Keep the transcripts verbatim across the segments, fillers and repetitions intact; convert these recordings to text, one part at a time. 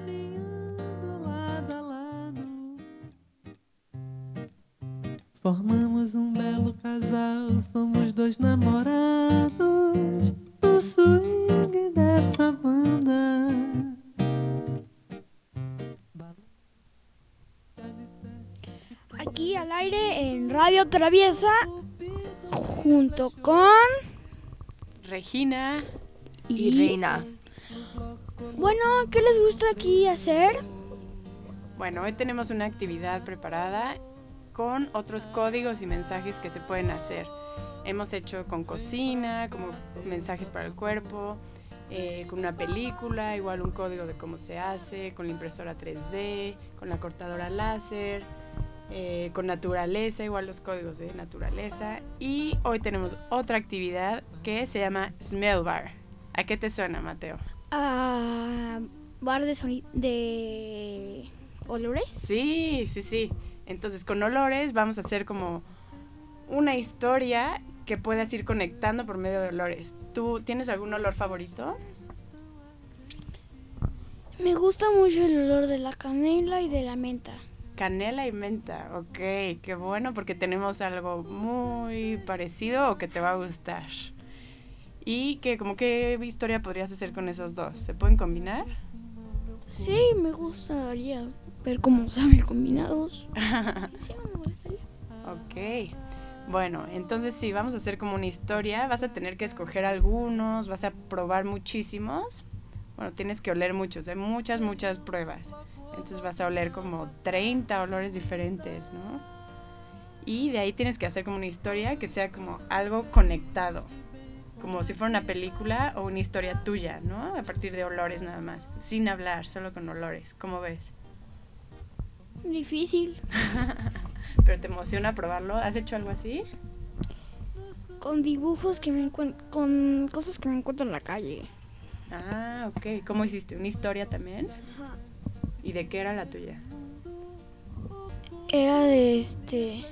caminhando lado a lado. Formamos um belo casal, somos dois namorados no swing dessa banda. Aquí al aire en Radio Traviesa junto con Regina y Reina. Bueno, ¿qué les gusta aquí hacer? Bueno, hoy tenemos una actividad preparada con otros códigos y mensajes que se pueden hacer. Hemos hecho con cocina, como mensajes para el cuerpo, eh, con una película, igual un código de cómo se hace, con la impresora tres D, con la cortadora láser, eh, con naturaleza, igual los códigos de naturaleza. Y hoy tenemos otra actividad que se llama Smell Bar. ¿A qué te suena, Mateo? Ah, bar de soni- de olores. Sí, sí, sí. Entonces, con olores vamos a hacer como una historia que puedas ir conectando por medio de olores. ¿Tú tienes algún olor favorito? Me gusta mucho el olor de la canela y de la menta. Canela y menta, ok, qué bueno porque tenemos algo muy parecido o que te va a gustar. ¿Y que como qué historia podrías hacer con esos dos? ¿Se pueden combinar? Sí, me gustaría ver cómo saben combinados. Sí, no me molestaría. Ok, bueno, entonces sí, vamos a hacer como una historia. Vas a tener que escoger algunos, vas a probar muchísimos. Bueno, tienes que oler muchos, hay muchas, muchas pruebas. Entonces vas a oler como treinta olores diferentes, ¿no? Y de ahí tienes que hacer como una historia que sea como algo conectado. Como si fuera una película o una historia tuya, ¿no? A partir de olores nada más, sin hablar, solo con olores. ¿Cómo ves? Difícil. ¿Pero te emociona probarlo? ¿Has hecho algo así? Con dibujos que me encuentro, con cosas que me encuentro en la calle. Ah, ok. ¿Cómo hiciste? ¿Una historia también? Ajá. ¿Y de qué era la tuya? Era de este...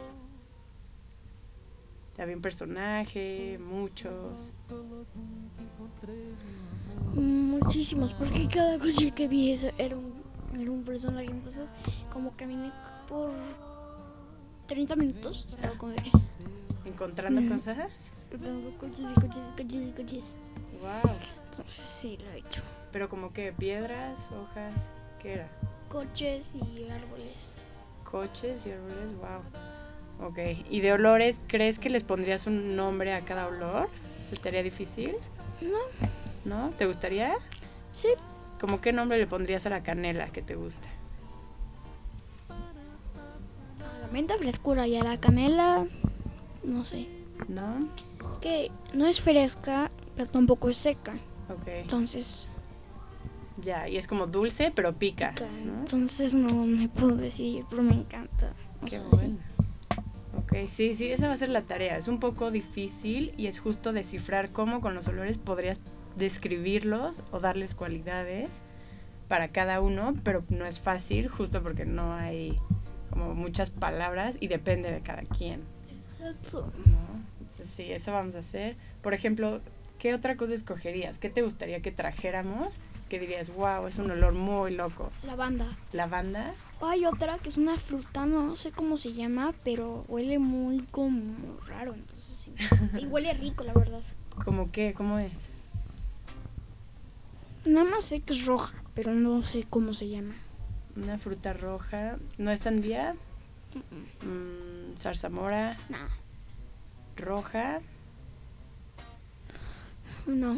¿Había un personaje? ¿Muchos? Muchísimos, porque cada coche que vi eso era un, era un personaje. Entonces, como caminé por treinta minutos, estaba como de... ¿Encontrando Mm. cosas? Encontrando coches y coches y coches y coches. Wow. Entonces, sí, lo he hecho. ¿Pero como qué? ¿Piedras? ¿Hojas? ¿Qué era? Coches y árboles. Coches y árboles, wow. Ok, ¿y de olores crees que les pondrías un nombre a cada olor? ¿Se te haría difícil? No. ¿No? ¿Te gustaría? Sí. ¿Cómo qué nombre le pondrías a la canela que te gusta? A la menta frescura y a la canela, no sé. ¿No? Es que no es fresca, pero tampoco es seca. Ok. Entonces, Ya, y es como dulce, pero pica, pica. ¿no? Entonces no me puedo decidir, pero me encanta. O Qué sea, bueno. Ok, sí, sí, esa va a ser la tarea. Es un poco difícil y es justo descifrar cómo con los olores podrías describirlos o darles cualidades para cada uno, pero no es fácil justo porque no hay como muchas palabras y depende de cada quien, Exacto. ¿no? Entonces, sí, eso vamos a hacer. Por ejemplo, ¿qué otra cosa escogerías? ¿Qué te gustaría que trajéramos? Que dirías, wow, es un olor muy loco. Lavanda. ¿Lavanda? Hay otra que es una fruta, no sé cómo se llama, pero huele muy como raro, entonces sí. Y huele rico, la verdad. ¿Cómo qué? ¿Cómo es? Nada más sé que es roja, pero no sé cómo se llama. Una fruta roja. ¿No es sandía? Mm, zarzamora. No. Roja. No.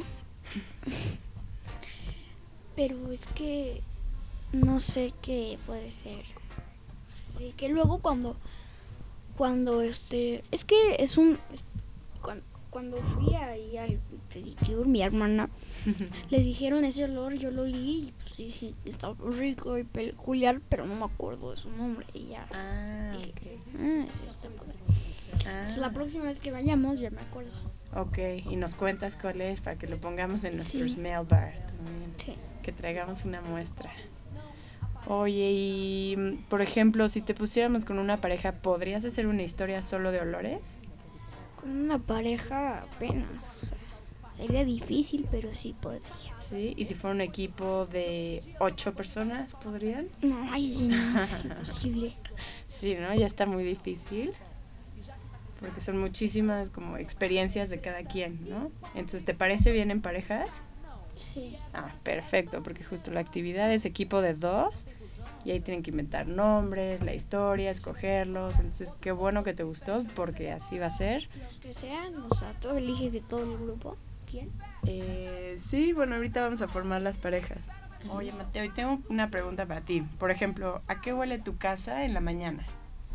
Pero es que no sé qué puede ser. Así que luego cuando cuando este es que es un es, cuando, cuando fui ahí al pedicure, mi hermana le dijeron ese olor, yo lo olí y pues dije, está rico y peculiar, pero no me acuerdo de su nombre y ya. Ah, Dije, ok. ah, sí está padre. Ah, Entonces, la próxima vez que vayamos ya me acuerdo. ok, y nos cuentas cuál es para que lo pongamos en nuestro Sí. smell bar también. Sí. Que traigamos una muestra. Oye, y mm, por ejemplo, si te pusiéramos con una pareja, ¿podrías hacer una historia solo de olores? Con una pareja apenas, o sea. Sería difícil, pero sí podría. Sí, y si fuera un equipo de ocho personas, ¿podrían? No, ay, sí, no, es imposible. Sí, ¿no? Ya está muy difícil. Porque son muchísimas como experiencias de cada quien, ¿no? Entonces, ¿te parece bien en parejas? Sí. Ah, perfecto, porque justo la actividad es equipo de dos y ahí tienen que inventar nombres, la historia, escogerlos. Entonces, qué bueno que te gustó porque así va a ser. Los que sean, o sea, tú eliges de todo el grupo. ¿Quién? Eh, sí, bueno, ahorita vamos a formar las parejas. Oye, Mateo, y tengo una pregunta para ti. Por ejemplo, ¿a qué huele tu casa en la mañana?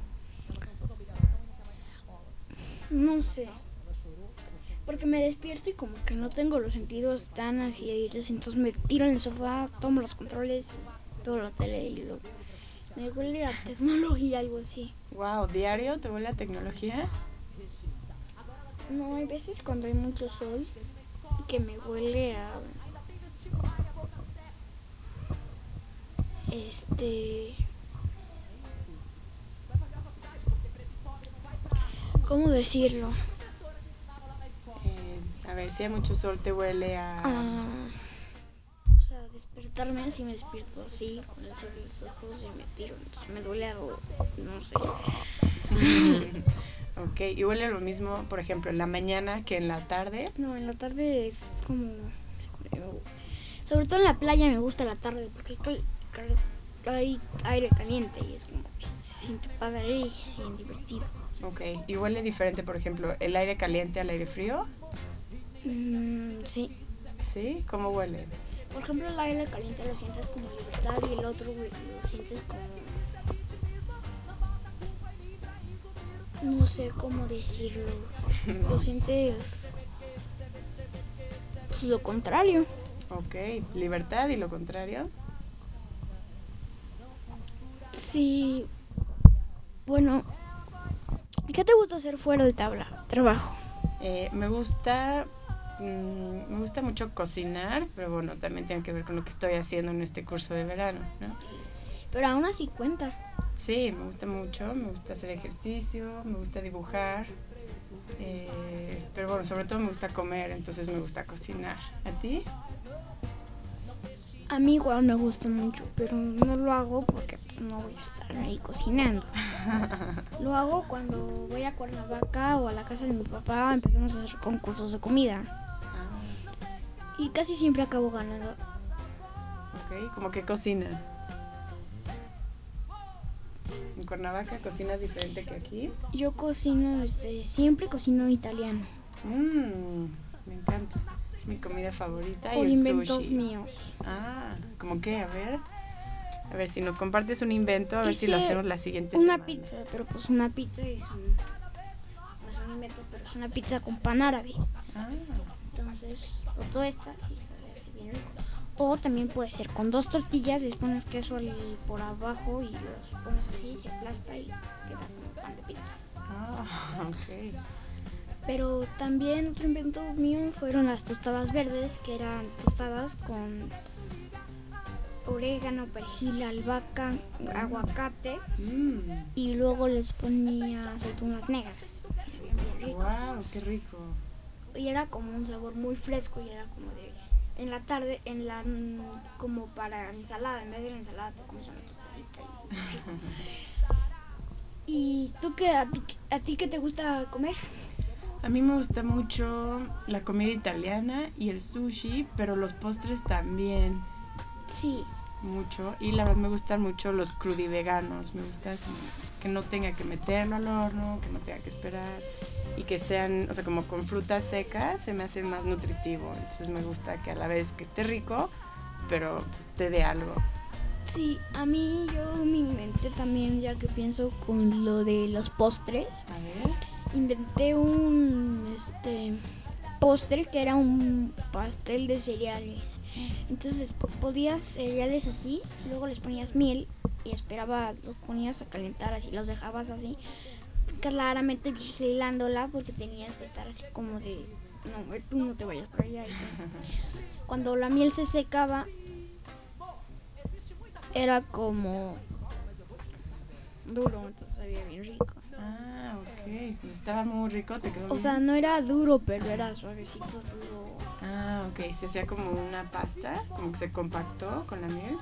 No sé. Porque me despierto y como que no tengo los sentidos tan así aires, entonces me tiro en el sofá, tomo los controles, veo la tele y lo... Me huele a tecnología, algo así. Wow, ¿diario te huele a tecnología? No, hay veces cuando hay mucho sol que me huele a... Este... ¿Cómo decirlo? Eh, a ver, si hay mucho sol te huele a... Ah, o sea, despertarme así, me despierto así, con el sol en los ojos y me tiro. Entonces me duele algo, no sé. Ok, y huele lo mismo, por ejemplo, en la mañana que en la tarde. No, en la tarde es como... Sobre todo en la playa me gusta la tarde porque estoy, hay aire caliente y es como que se siente padre y se siente divertido. Ok, y huele diferente, por ejemplo, el aire caliente al aire frío. Mm, sí. ¿Sí? ¿Cómo huele? Por ejemplo, el aire caliente lo sientes como libertad y el otro lo sientes como... No sé cómo decirlo. Lo sientes... Pues, lo contrario. Ok, libertad y lo contrario. Sí. Bueno, ¿qué te gusta hacer fuera de tabla? Trabajo. Eh, me gusta... mm, me gusta mucho cocinar, pero bueno, también tiene que ver con lo que estoy haciendo en este curso de verano, ¿no? Pero aún así cuenta. Sí, me gusta mucho, me gusta hacer ejercicio, me gusta dibujar, eh, pero bueno, sobre todo me gusta comer, entonces me gusta cocinar. ¿A ti? A mí igual me gusta mucho, pero no lo hago porque pues, no voy a estar ahí cocinando. Lo hago cuando voy a Cuernavaca o a la casa de mi papá, empezamos a hacer concursos de comida. Ah, Y casi siempre acabo ganando. ok, ¿cómo que cocinan? ¿En Cuernavaca cocinas diferente que aquí? Yo cocino, este, siempre cocino italiano. Mmm, me encanta. Es mi comida favorita y Por el inventos sushi. míos. Ah, ¿cómo qué? A ver. A ver, si nos compartes un invento, a ver si lo Hice hacemos la siguiente una semana. pizza, pero pues una pizza es un... No es un invento, pero es una pizza con pan árabe. Ah, Entonces, o toda esta, sí, sabe así bien rico. O también puede ser con dos tortillas, les pones queso al- por abajo y los pones así, se aplasta y queda como pan de pizza. ah, ok. Pero también otro invento mío fueron las tostadas verdes, que eran tostadas con orégano, perejil, albahaca, aguacate Mmm, y luego les ponía aceitunas negras. Y se veían bien ricos. wow, qué rico. Y era como un sabor muy fresco y era como de... En la tarde, en la como para ensalada, en vez de la ensalada te comes una tostadita y rico. ¿Y tú qué, a ti, a ti qué te gusta comer? A mí me gusta mucho la comida italiana y el sushi, pero los postres también, Sí, mucho. Y la verdad me gustan mucho los crudiveganos. Me gusta como que no tenga que meterlo al horno, que no tenga que esperar. Y que sean, o sea, como con frutas secas, se me hace más nutritivo. Entonces me gusta que a la vez que esté rico, pero pues, te dé algo. sí, a mí yo me inventé también, ya que pienso con lo de los postres, A ver. inventé un este postre que era un pastel de cereales. Entonces po- podías cereales así, luego les ponías miel y esperaba, los ponías a calentar así, los dejabas así, claramente vigilándola porque tenías que estar así como de, no, eh, tú no te vayas para allá. Y cuando la miel se secaba, era como duro, entonces sabía bien rico. Ah, ok. Pues estaba muy rico, te quedó O bien. sea, no era duro, pero era suavecito, duro. Ah, ok, se hacía como una pasta, como que se compactó con la miel.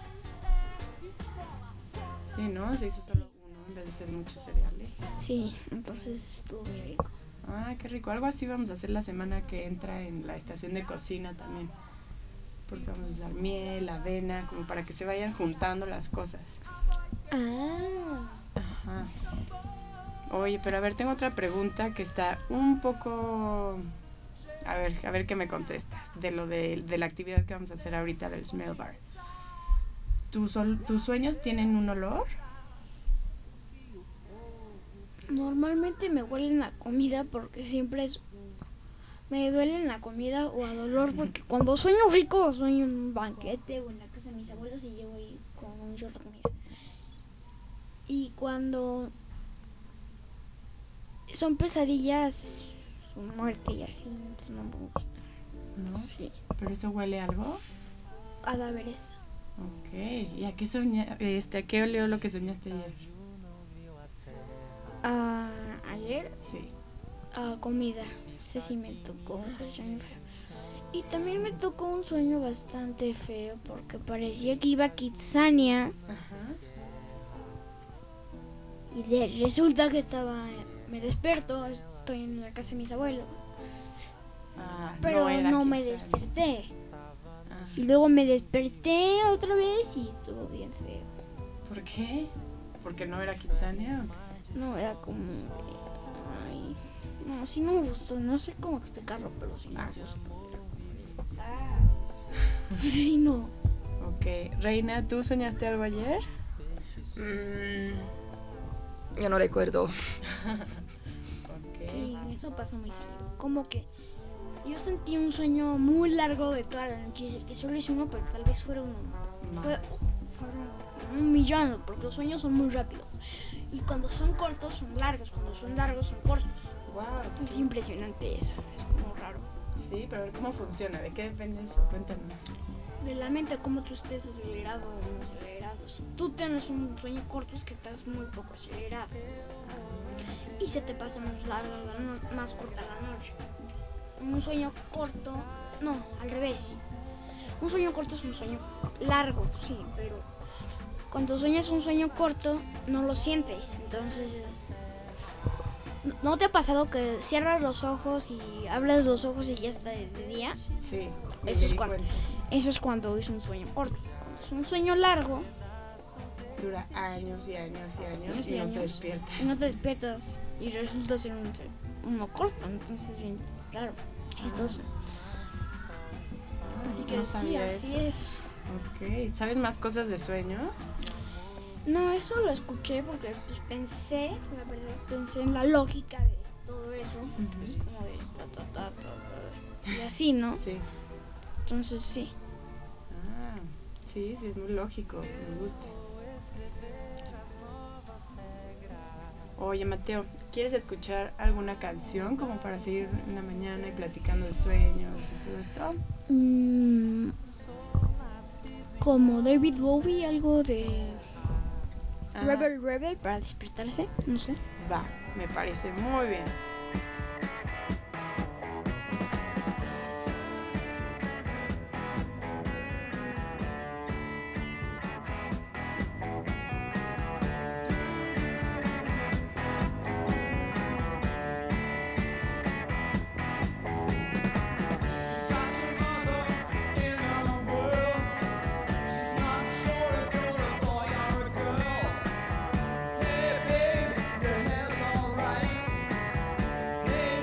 Sí, ¿no? Se hizo solo uno en vez de ser muchos cereales. Sí, entonces estuvo muy rico. Ah, qué rico. Algo así vamos a hacer la semana que entra en la estación de cocina también. Porque vamos a usar miel, avena, como para que se vayan juntando las cosas. Ah. Ajá. Oye, pero a ver, tengo otra pregunta que está un poco... A ver, a ver qué me contestas de lo de, de la actividad que vamos a hacer ahorita del Smell Bar. ¿Tus, sol- ¿Tus sueños tienen un olor? Normalmente me huelen la comida porque siempre es... Me duele la comida o a dolor porque cuando sueño rico sueño en un banquete o en la casa de mis abuelos y llevo ahí con un chorro de comida. Y cuando son pesadillas, son muerte y así, entonces no me gusta. ¿No? Sí, ¿Pero eso huele a algo? cadáveres. Ok. ¿Y a qué soña, este, a qué olió lo que soñaste ayer? Ah, ayer Sí. a comida, ese sí me tocó un sueño feo. Y también me tocó un sueño bastante feo porque parecía que iba a Kitsania Ajá. y de- resulta que estaba, me despierto, estoy en la casa de mis abuelos, Ah, pero no, era me Kitsania. desperté. Ah, Y luego me desperté otra vez y estuvo bien feo. ¿por qué? ¿Porque no era Kitsania o qué? No, era como... Ay, no, sí no me gustó, no sé cómo explicarlo, pero sí no me gustó. Sí, no. Ok. Reina, ¿tú soñaste algo ayer? Mm, yo no recuerdo. Ok. Sí, eso pasó muy seguido. Como que yo sentí un sueño muy largo de toda la noche, que solo es uno, pero tal vez fuera uno. Fue, fueron un millón, porque los sueños son muy rápidos. Y cuando son cortos son largos, cuando son largos son cortos. Wow. Es impresionante eso, es como raro. Sí, pero a ver cómo funciona, ¿de qué depende eso? Cuéntanos. De la mente, como tú estés acelerado o no acelerado. Si tú tienes un sueño corto es que estás muy poco acelerado. Y se te pasa más larga, la no- más corta la noche. Un sueño corto, no, al revés. Un sueño corto es un sueño largo, sí, pero cuando sueñas un sueño corto no lo sientes. Entonces, ¿no te ha pasado que cierras los ojos y abres los ojos y ya está de, de día? Sí. Eso me es di cuando- cuenta. Eso es cuando es un sueño corto. Cuando es un sueño largo Dura años y años y años Años y, y no te años. despiertas. y no te despiertas y resulta ser un, uno corto, entonces es bien raro, chistoso. Ah, Así que no sí, sabía así eso. es. Ok. ¿Sabes más cosas de sueño? No, eso lo escuché porque pues pensé, la verdad, pensé en la lógica de todo eso. Es como de ta, ta, ta, ta, ta, y así, ¿no? Sí. Entonces sí. Ah, sí, sí, es muy lógico. Me gusta. Oye, Mateo, ¿quieres escuchar alguna canción como para seguir una mañana y platicando de sueños y todo esto? Mm, como David Bowie, algo de Ah, Rebel Rebel para despertarse, no sé. va, me parece muy bien. Hey babe, your hair's alright. Hey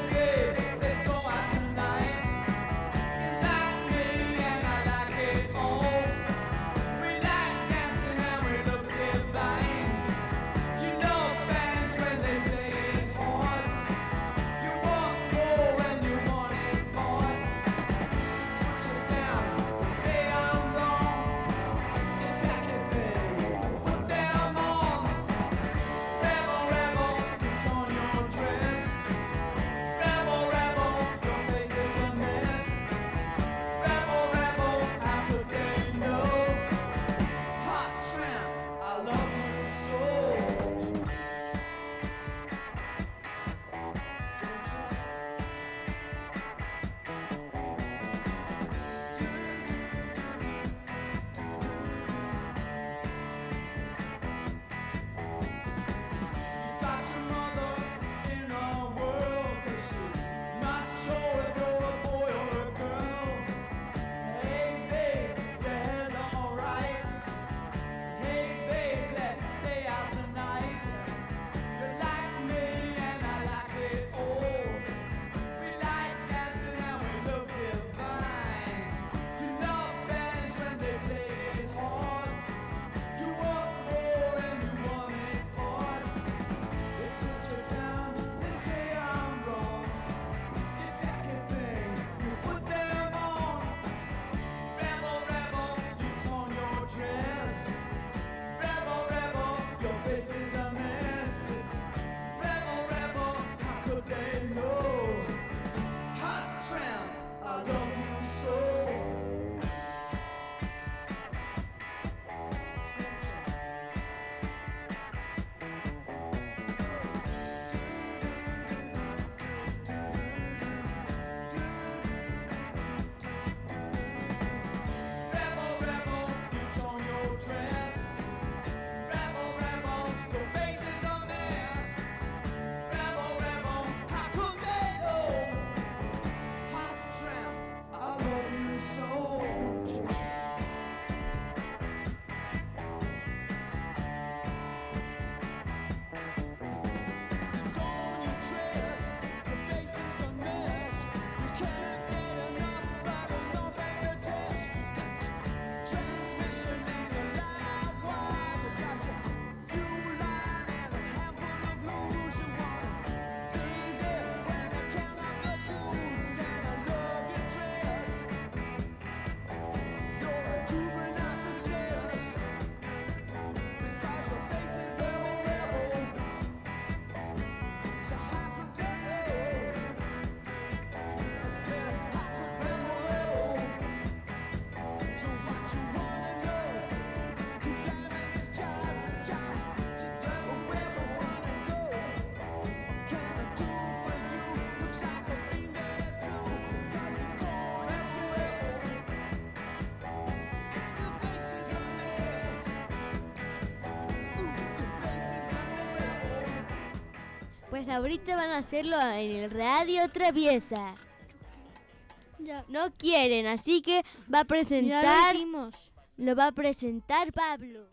Pues ahorita van a hacerlo en el Radio Traviesa. Ya, No quieren, así que va a ya lo presentar, hicimos. lo va a presentar Pablo.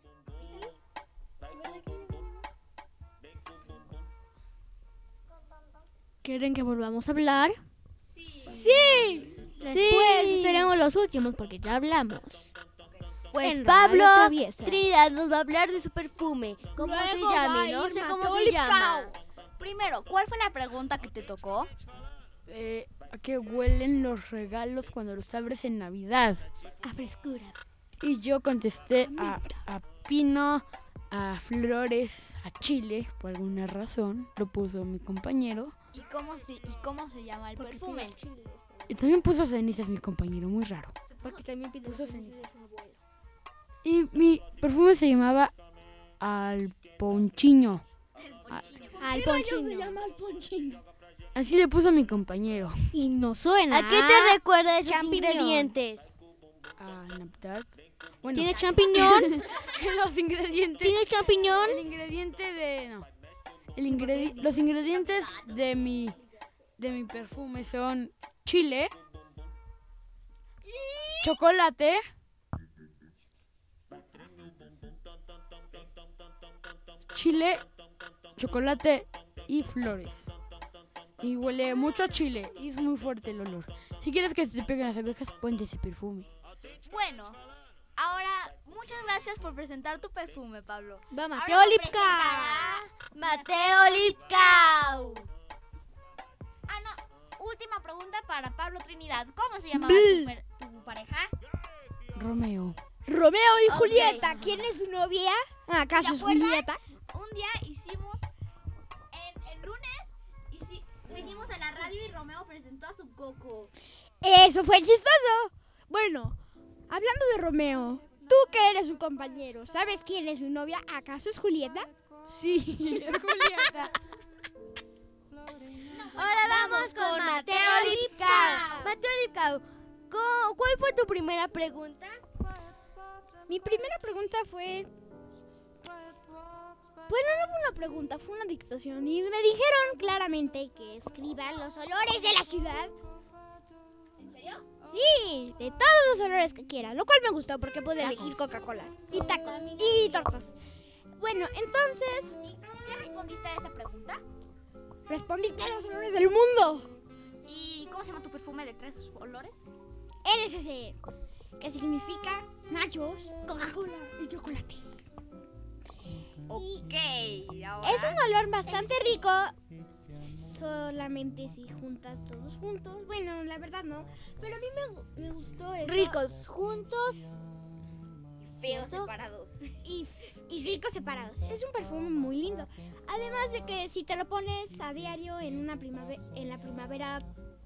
¿Quieren que volvamos a hablar? Sí. Después seremos los últimos porque ya hablamos. Pues En Pablo Radio Traviesa. Trinidad nos va a hablar de su perfume. ¿Cómo se Luego va llama? a No ir sé cómo Mateo se llama. Lipcao. Primero, ¿cuál fue la pregunta que te tocó? Eh, ¿a qué huelen los regalos cuando los abres en Navidad? A frescura. Y yo contesté a, a pino, a flores, a chile, por alguna razón. Lo puso mi compañero. ¿Y cómo se, y cómo se llama el Porque perfume? tiene chile. Y también puso cenizas mi compañero, muy raro. Porque también pide Puso ceniza ceniza. de su abuelo. Y mi perfume se llamaba Alponchiño. Al ponchino. Así le puso mi compañero. Y no suena. ¿A qué te recuerda esos champiñón. ingredientes? A Navidad. Bueno, ¿Tiene champiñón? los ingredientes. ¿Tiene champiñón? El ingrediente de. No. El ingredi- los ingredientes de mi. De mi perfume son chile, chocolate, chile, chocolate y flores. Y huele mucho a chile y es muy fuerte el olor. Si quieres que se te peguen las abejas, ponte ese perfume. Bueno, ahora muchas gracias por presentar tu perfume, Pablo. Va Ahora Mateo lo Lipcao. presentará- Mateo Lipcao. Ah, no. Última pregunta para Pablo Trinidad. ¿Cómo se llamaba tu, per- tu pareja? Romeo. Romeo y Ok. Julieta. ¿Quién es su novia? ¿Acaso ¿Se es acuerdan? Julieta? Un día hicimos en el lunes y sí, venimos a la radio y Romeo presentó a su coco. Eso fue chistoso. Bueno, hablando de Romeo, tú que eres su compañero, ¿sabes quién es su novia? ¿Acaso es Julieta? Sí, es Julieta. Ahora vamos con Mateo Lipcao. Mateo Lipcao, ¿cu- ¿cuál fue tu primera pregunta? Mi primera pregunta fue... Bueno, no fue una pregunta, fue una dictación. Y me dijeron claramente que escriban los olores de la ciudad. ¿En serio? Sí, de todos los olores que quieran. Lo cual me gustó porque pude elegir Coca-Cola. Y tacos. Y tortas. Bueno, entonces ¿Y qué respondiste a esa pregunta? respondí todos los olores del mundo. ¿Y cómo se llama tu perfume de tres olores? N S C, que significa nachos, Coca-Cola y chocolate. Ok, ahora... Es un olor bastante rico, solamente si juntas todos juntos. Bueno, la verdad no, pero a mí me, gu- me gustó eso. Ricos juntos feos separados. y, y ricos separados. Es un perfume muy lindo. Además de que si te lo pones a diario en una primavera, en la primavera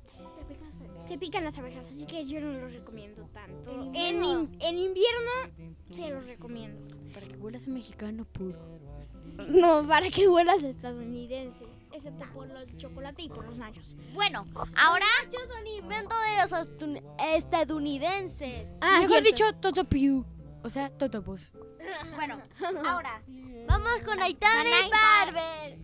se pican las abejas, así que yo no lo recomiendo tanto. En, in- en invierno se los recomiendo. Para que huelas a mexicano puro. No, para que huelas estadounidense, excepto por el chocolate y por los nachos. Bueno, ahora... Nachos son invento de los astun- estadounidenses. Ah, Mejor cierto. dicho, Totopiu. O sea, Totopos. Bueno, ahora... Vamos con Aitana Nana y y Barber.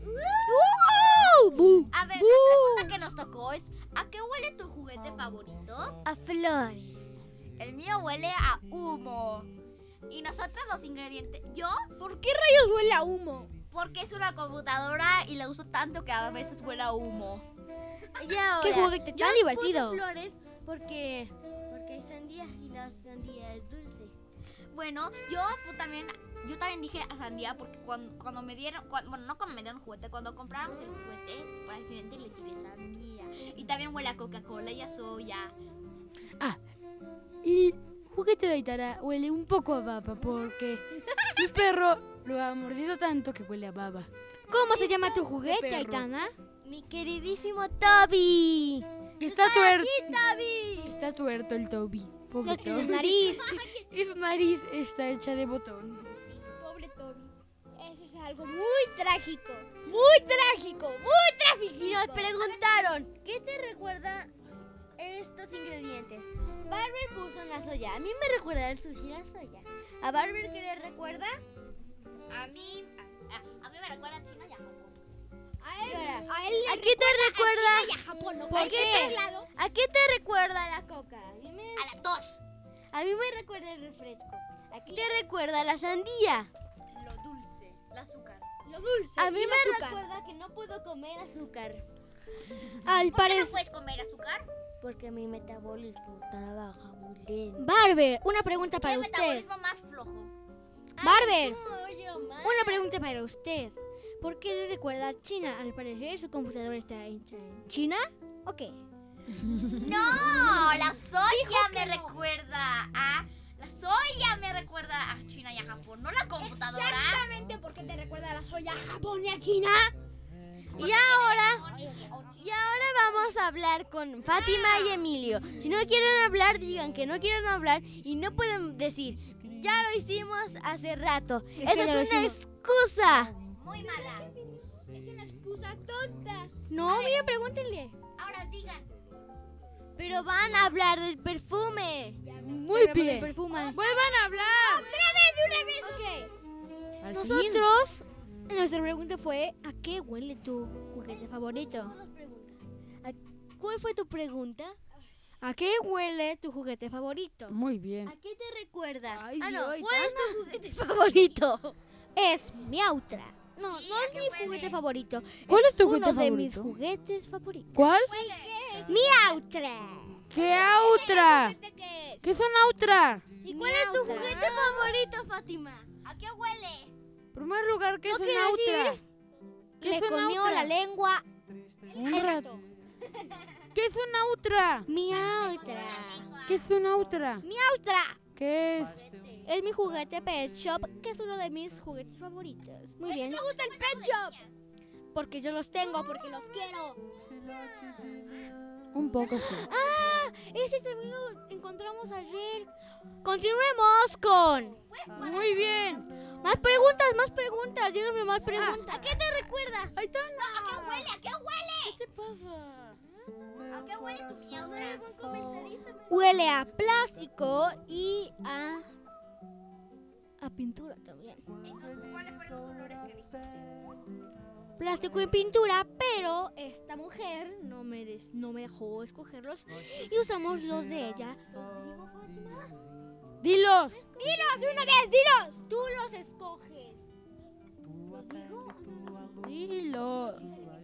A ver, la pregunta que nos tocó es... ¿A qué huele tu juguete favorito? A flores. El mío huele a humo. Y nosotros los ingredientes... Yo, ¿Por qué rayos huele a humo? porque es una computadora y la uso tanto que a veces huele a humo. Y ahora, ¿Qué juguete yo tan divertido? puse flores porque, porque hay sandía y la sandía es dulce. Bueno, yo pues, también... Yo también dije a sandía porque cuando, cuando me dieron... cuan- bueno, no cuando me dieron juguete. Cuando compramos el juguete, por accidente le tiré sandía. Y también huele a Coca-Cola y a soya. Ah, y juguete de Aitana huele un poco a baba porque mi perro lo ha mordido tanto que huele a baba. ¿Cómo se llama tu juguete, perro. Aitana? Mi queridísimo Toby. Y está tuerto. Toby. Está tuerto el Toby. Pobre No tiene Toby. nariz. Y su nariz está hecha de botón. Pobre Toby. Eso es algo muy trágico. Muy trágico. Muy trágico. Y nos preguntaron, ¿qué te recuerda estos ingredientes? Barber puso una soya. A mí me recuerda el sushi y la soya. ¿A Barber qué le recuerda? A mí... A, a- a mí me recuerda a China y a Japón. A él, Ahora, a él le ¿a qué te recuerda? a China y a Japón, ¿no? ¿Por Cualquier qué? traslado. ¿A qué te recuerda la coca? Dime. A la tos. A mí me recuerda el refresco. ¿A qué te recuerda la sandía? Lo dulce. El azúcar. Lo dulce. A mí y el me azúcar. recuerda que no puedo comer azúcar. Al ¿Por qué no parecer. puedes comer azúcar? Porque mi metabolismo trabaja muy lento. Barber, una pregunta ¿Qué para usted. metabolismo más flojo? Barber, No, yo más. una pregunta para usted. ¿Por qué le recuerda a China? Al parecer su computadora está hecha en China. ¿O qué? No, la soya me recuerda a... La soya me recuerda a China y a Japón, no la computadora. Exactamente, porque te recuerda a la soya, a Japón y a China. Y ahora, y ahora vamos a hablar con Fátima y Emilio. Si no quieren hablar, digan que no quieren hablar y no pueden decir, ya lo hicimos hace rato. que Esa ya lo es una hicimos. excusa. Muy mala. Es una excusa tonta. No, mira, pregúntenle. Ahora digan. Pero van a hablar del perfume. Muy Pero bien. el perfume. Vuelvan a hablar. Ok. Al fin. Nosotros, nuestra pregunta fue, ¿a qué huele tu juguete favorito? ¿Cuál fue tu pregunta? ¿A qué huele tu juguete favorito? Muy bien. ¿A qué te recuerda? Ay, ah, no. Dios, ¿Cuál es tu juguete favorito? Es Miautra. No, ¿Y no a es qué mi huele? juguete favorito. ¿Cuál es tu Uno juguete de mis favorito? juguetes favoritos. ¿Cuál? Miautra. ¿Qué otra? ¿Qué es? ¿Qué son otra? ¿Y cuál es tu juguete favorito, Fátima? ¿A qué huele? En primer lugar, ¿qué es quiero una otra? decir, ¿Qué Le es una comió otra? la lengua. Un rato. ¿Qué es una otra? Miautra. ¿Qué es una otra? Miautra. ¿Qué es? Es mi juguete Pet Shop, que es uno de mis juguetes favoritos. Muy bien. Me gusta el Pet Shop. Porque yo los tengo, porque los quiero. Un poco sí. Ah, ese también lo encontramos ayer. Continuemos con Muy bien. más preguntas, más preguntas. Díganme más preguntas. ¿A qué te recuerda? Ahí está. ¿A qué huele? ¿A qué huele? ¿Qué te pasa? ¿A qué huele tu miautra? Huele a plástico y a a pintura también. Entonces, ¿cuáles fueron los olores que dijiste? Plástico y pintura, pero esta mujer no me des- no me dejó escogerlos y usamos los de ella. ¿Digo, Fátima? Dilos. ¡Dilos de una vez! ¡Dilos! Tú los escoges. ¿Los digo? Dilos.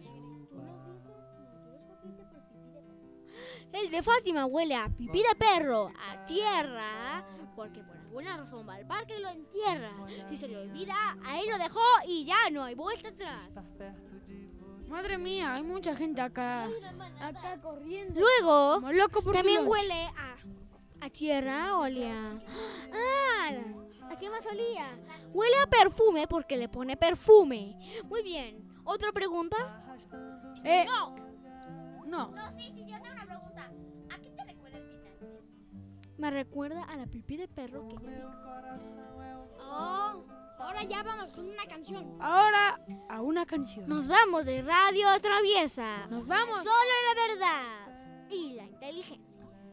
El de Fátima huele a pipí de perro, a tierra, porque por alguna razón va al parque y lo entierra. Si se le olvida, ahí lo dejó y ya no hay vuelta atrás. Madre mía, hay mucha gente acá. Acá corriendo. Luego, Como loco por también su lunch. huele a, a tierra, olía. Ah, ¿a qué más olía? Huele a perfume porque le pone perfume. Muy bien. ¿Otra pregunta? Eh, No. no. No, sí, sí, yo tengo una pregunta. ¿A qué te recuerda el vinagre? Me recuerda a la pipí de perro que ella dijo. Oh, ahora ya vamos con una canción. Ahora a una canción. Nos vamos de Radio Traviesa. Nos vamos. Solo la verdad y la inteligencia.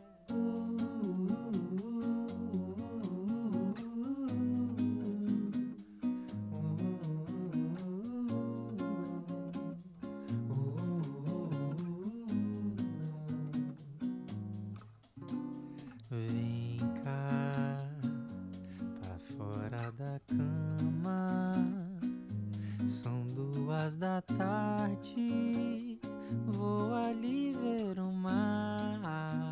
Vem cá, pra fora da cama. São duas da tarde. Vou ali ver o mar.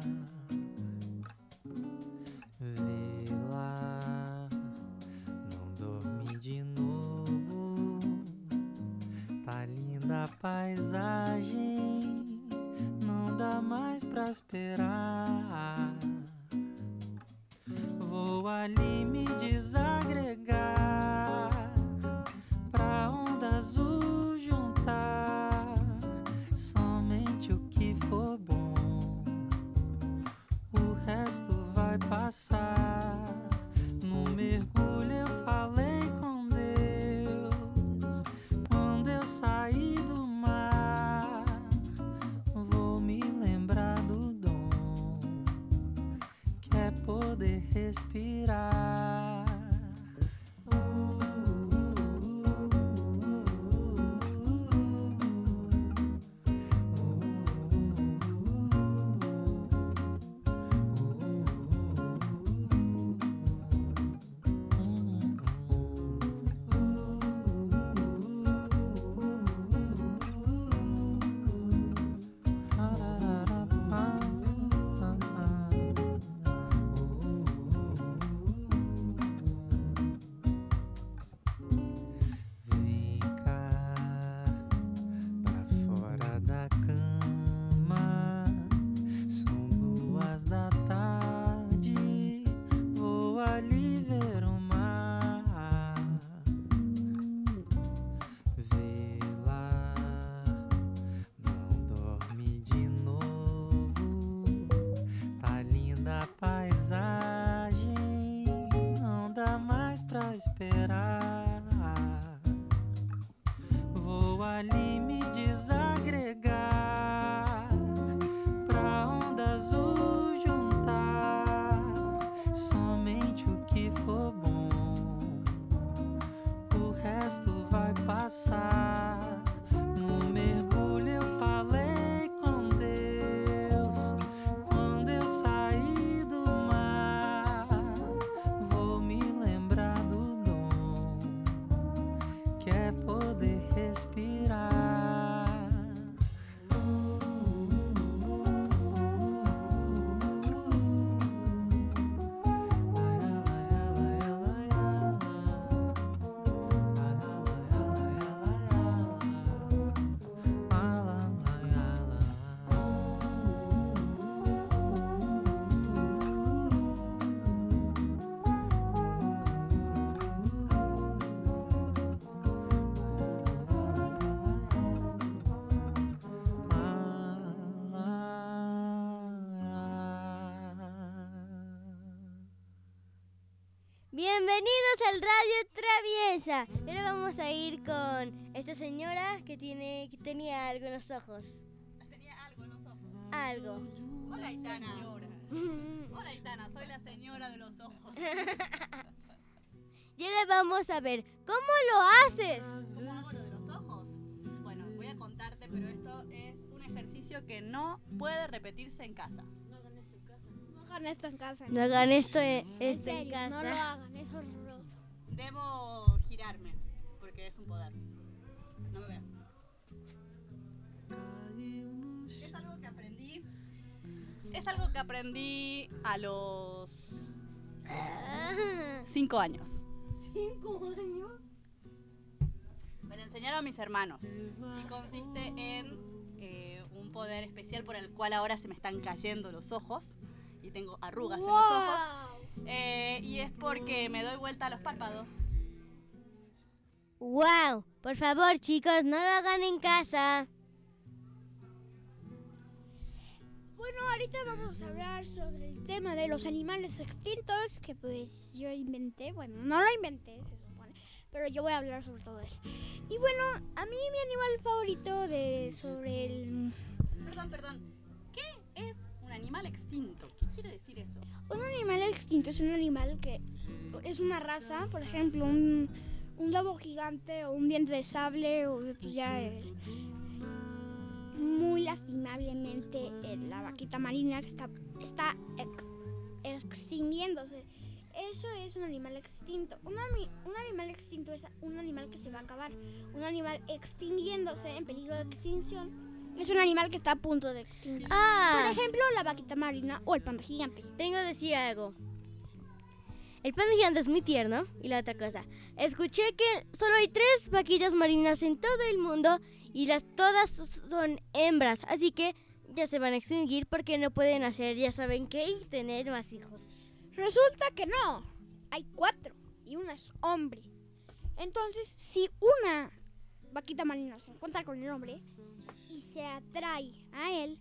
Vê lá, não dormi de novo. Tá linda a paisagem. Não dá mais pra esperar. Vou ali me desagregar, pra onda azul juntar somente o que for bom. O resto vai passar. No mergulho eu falei com Deus. Quando eu sair do mar, vou me lembrar do dom faz pra esperar. Vou ali me desagregar, pra onda azul juntar somente o que for bom. O resto vai passar. No mergulho eu falei com Deus quando eu saí do mar. Vou me lembrar do dom que é poder respirar. Bienvenidos al Radio Traviesa. Ahora vamos a ir con esta señora que tiene que tenía algo en los ojos. Tenía algo en los ojos. Algo. Hola, Aitana. Hola, Aitana. Soy la señora de los ojos. Y ahora vamos a ver cómo lo haces. ¿Cómo hago lo de los ojos? Bueno, voy a contarte, pero esto es un ejercicio que no puede repetirse en casa. No hagan esto en casa. No hagan esto, En esto en serio, casa. no lo hagan, es horroroso. Debo girarme, porque es un poder. No me veo. Es algo que aprendí. Es algo que aprendí a los cinco años. ¿Cinco años? Me lo enseñaron mis hermanos. Y consiste en eh, un poder especial por el cual ahora se me están cayendo los ojos. Y tengo arrugas Wow. en los ojos. Eh, y es porque me doy vuelta a los párpados. Wow, por favor, chicos, no lo hagan en casa. Bueno, ahorita vamos a hablar sobre el tema de los animales extintos que pues yo inventé. Bueno, no lo inventé, se supone, pero yo voy a hablar sobre todo eso. Y bueno, a mí mi animal favorito de sobre el... Perdón, perdón. ¿Qué es un animal extinto? ¿Qué quiere decir eso? Un animal extinto es un animal que es una raza, por ejemplo, un, un lobo gigante o un diente de sable o pues ya eh, muy lastimablemente eh, la vaquita marina que está, está ex- extinguiéndose. Eso es un animal extinto. Un, ami- un animal extinto es un animal que se va a acabar. Un animal extinguiéndose, en peligro de extinción, es un animal que está a punto de extinguirse. Ah, Por ejemplo, la vaquita marina o el panda gigante. tengo que decir algo. El panda gigante es muy tierno. Y la otra cosa, escuché que solo hay tres vaquitas marinas en todo el mundo y las todas son hembras, así que ya se van a extinguir porque no pueden hacer, ya saben qué, y tener más hijos. Resulta que no. Hay cuatro y una es hombre. Entonces, si una vaquita marina se encuentra con el hombre y se atrae a él,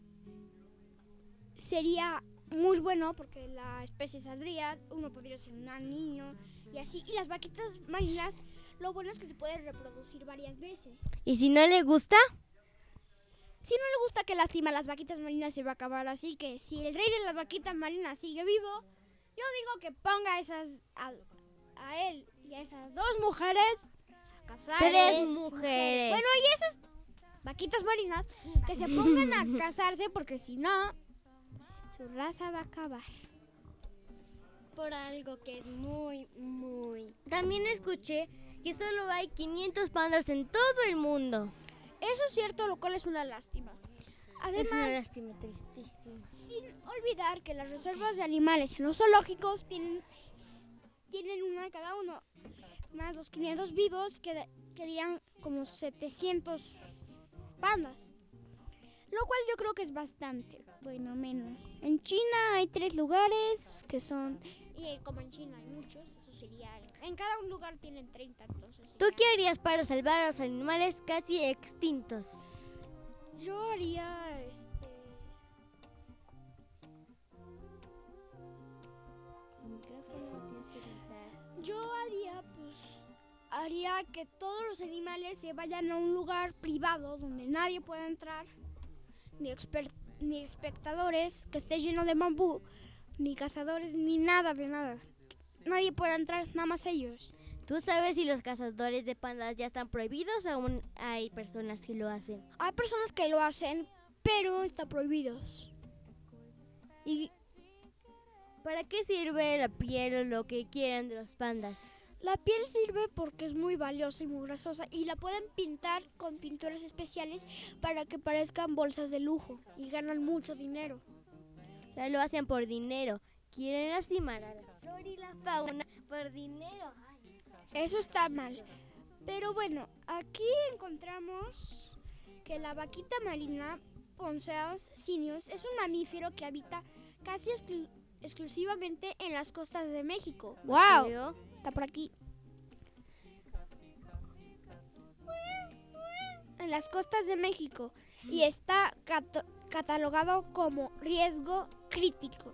sería muy bueno porque la especie saldría, uno podría ser un niño y así. Y las vaquitas marinas, lo bueno es que se pueden reproducir varias veces. ¿Y si no le gusta? Si no le gusta que lastima a las vaquitas marinas, se va a acabar. Así que si el rey de las vaquitas marinas sigue vivo, yo digo que ponga a esas a, a él y a esas dos mujeres a casar. Tres mujeres. Bueno, y esas vaquitas marinas que se pongan a casarse porque si no, su raza va a acabar. Por algo que es muy, muy... También escuché que solo hay quinientos pandas en todo el mundo. Eso es cierto, lo cual es una lástima. Además, Es una lástima tristísima. sin olvidar que las reservas de animales en los zoológicos tienen, tienen una cada uno, más los quinientos vivos que, que dirían como setecientos pandas. Lo cual yo creo que es bastante, bueno, menos. En China hay tres lugares que son, y como en China hay muchos, eso sería, en cada un lugar tienen treinta, entonces. ¿Tú sería- qué harías para salvar a los animales casi extintos? Yo haría, este... El micrófono tienes que usar. Yo haría haría que todos los animales se vayan a un lugar privado donde nadie pueda entrar, ni, exper- ni espectadores, que esté lleno de bambú, ni cazadores, ni nada de nada. Nadie pueda entrar, nada más ellos. ¿Tú sabes si los cazadores de pandas ya están prohibidos o aún hay personas que lo hacen? Hay personas que lo hacen, pero está prohibidos. ¿Y para qué sirve la piel o lo que quieran de los pandas? La piel sirve porque es muy valiosa y muy grasosa y la pueden pintar con pinturas especiales para que parezcan bolsas de lujo y ganan mucho dinero. O sea, lo hacen por dinero. Quieren lastimar a la flora y la fauna por dinero. Eso está mal. Pero bueno, aquí encontramos que la vaquita marina, Ponceus sinius, es un mamífero que habita casi exclu- exclusivamente en las costas de México. ¡Wow! Pero Está por aquí. En las costas de México. Y está cato- catalogado como riesgo crítico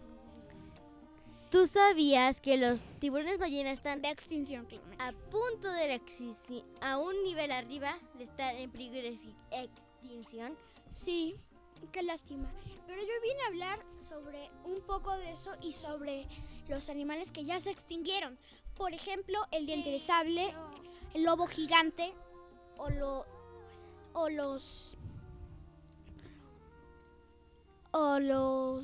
¿tú sabías que los tiburones ballena están de extinción climática. a punto de la extinción, a un nivel arriba de estar en peligro de ex- extinción? Sí, qué lástima. Pero yo vine a hablar sobre un poco de eso y sobre los animales que ya se extinguieron. Por ejemplo, el diente de sable, el lobo gigante o, lo, o los... o los...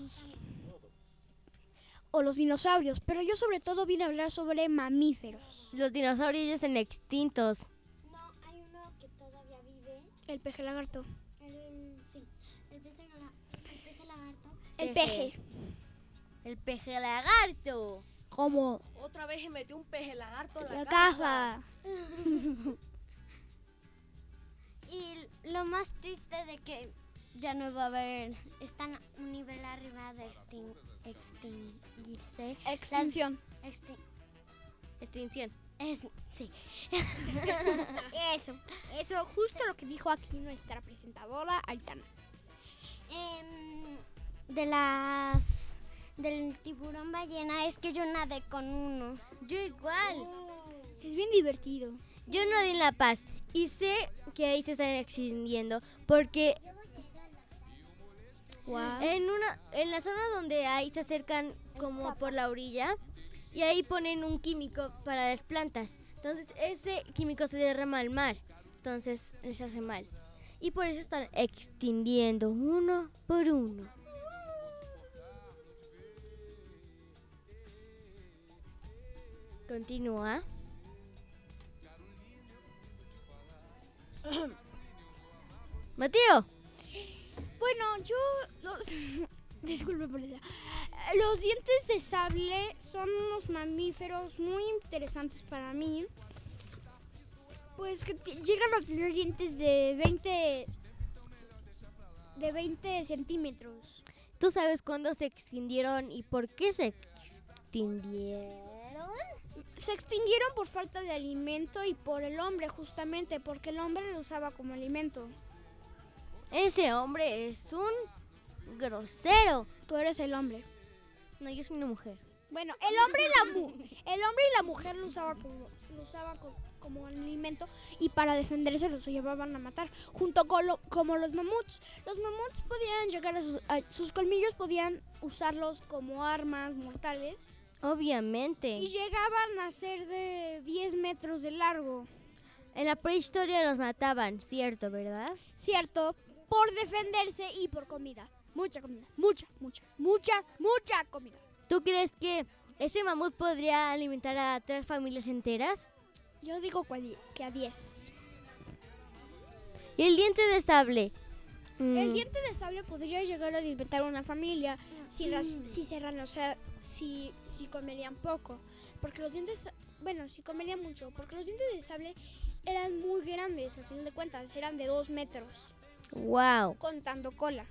o los dinosaurios. Pero yo sobre todo vine a hablar sobre mamíferos. Los dinosaurios ya están extintos. No, hay uno que todavía vive. El peje lagarto. El, sí, el pez, la- el pez lagarto. El Peje. peje. El peje lagarto. Como Otra vez se metió un peje lagarto en la, la casa. caja. Y lo más triste de que ya no va a haber, están a un nivel arriba de extin- extinguirse. Extinción. Extin- Extinción. es, sí. Eso, eso, justo lo que dijo aquí nuestra presentadora Aitana. Em, de las del tiburón ballena es que yo nadé con unos. Yo igual. Es bien divertido. Yo no di en La Paz y sé que ahí se están extinguiendo porque Wow. en una en la zona donde ahí se acercan como por la orilla y ahí ponen un químico para las plantas. Entonces ese químico se derrama al mar. Entonces les hace mal. Y por eso están extinguiendo uno por uno. Continúa. Mateo. Bueno, yo los disculpe por eso. Los dientes de sable son unos mamíferos muy interesantes para mí. Pues que t- llegan a tener dientes de veinte de veinte centímetros. ¿Tú sabes cuándo se extinguieron y por qué se extinguieron? Se extinguieron por falta de alimento y por el hombre, justamente, porque el hombre lo usaba como alimento. Ese hombre es un grosero. Tú eres el hombre. No, yo soy una mujer. Bueno, el hombre y la mu- el hombre y la mujer lo usaban como lo usaban co- como alimento y para defenderse los llevaban a matar, junto con lo- como los mamuts. Los mamuts podían llegar a sus, a sus colmillos, podían usarlos como armas mortales Obviamente. y llegaban a ser de diez metros de largo. En la prehistoria los mataban, cierto, ¿verdad? Cierto, por defenderse y por comida. Mucha comida, mucha, mucha, mucha, mucha comida. ¿Tú crees que ese mamut podría alimentar a tres familias enteras? Yo digo que a die- que a diez. ¿Y el diente de sable? Mm, El diente de sable podría llegar a alimentar una familia si, ras- si cerran, o sea, si, si comerían poco. Porque los dientes, bueno, si comerían mucho, porque los dientes de sable eran muy grandes, al fin de cuentas, eran de dos metros, Wow. contando cola.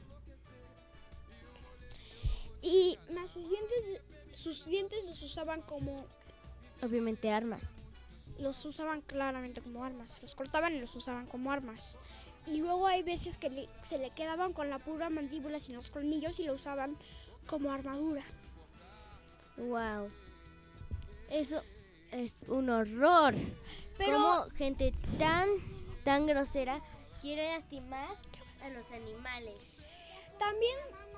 Y más sus dientes, sus dientes los usaban como, Obviamente armas. los usaban claramente como armas, los cortaban y los usaban como armas. Y luego hay veces que le- se le quedaban con la pura mandíbula sin los colmillos y lo usaban como armadura. Wow. Eso es un horror. Pero- Como gente tan, tan grosera quiere lastimar a los animales. También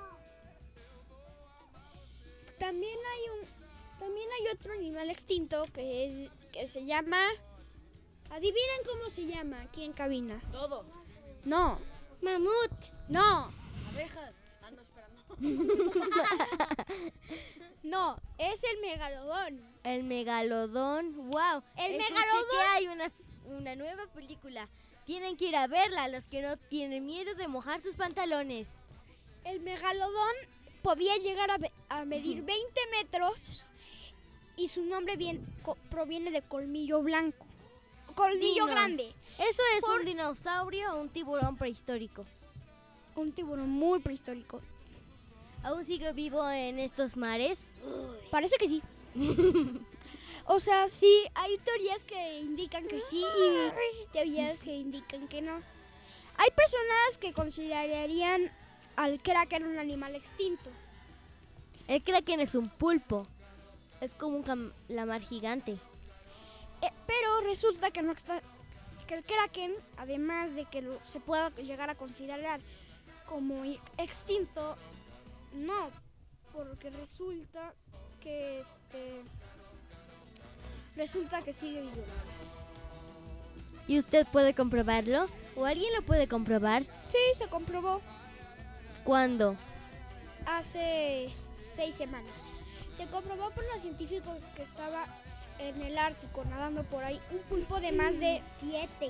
también hay un también hay otro animal extinto que es, que se llama, adivinen cómo se llama aquí en cabina. Todo. No, Mamut. no, Abejas. Ah, no, espera, no. no, es el megalodón. El megalodón, wow. El Escuché megalodón. que hay una, una nueva película. Tienen que ir a verla los que no tienen miedo de mojar sus pantalones. El megalodón podía llegar a, ve- a medir veinte metros y su nombre bien, co- proviene de colmillo blanco. Colmillo Dinos, grande. ¿Esto es Por- un dinosaurio o un tiburón prehistórico? Un tiburón muy prehistórico. ¿Aún sigue vivo en estos mares? Parece que sí. O sea, sí, hay teorías que indican que sí y teorías que indican que no. Hay personas que considerarían al kraken un animal extinto. El kraken es un pulpo. Es como un calamar gigante. Eh, pero resulta que no está, que el kraken, además de que lo- se pueda llegar a considerar como i- extinto, no, porque resulta que este resulta que sigue vivo. ¿Y usted puede comprobarlo? ¿O alguien lo puede comprobar? Sí, se comprobó ¿Cuándo? hace seis semanas. Se comprobó por los científicos que estaba en el Ártico nadando por ahí un pulpo de más de siete.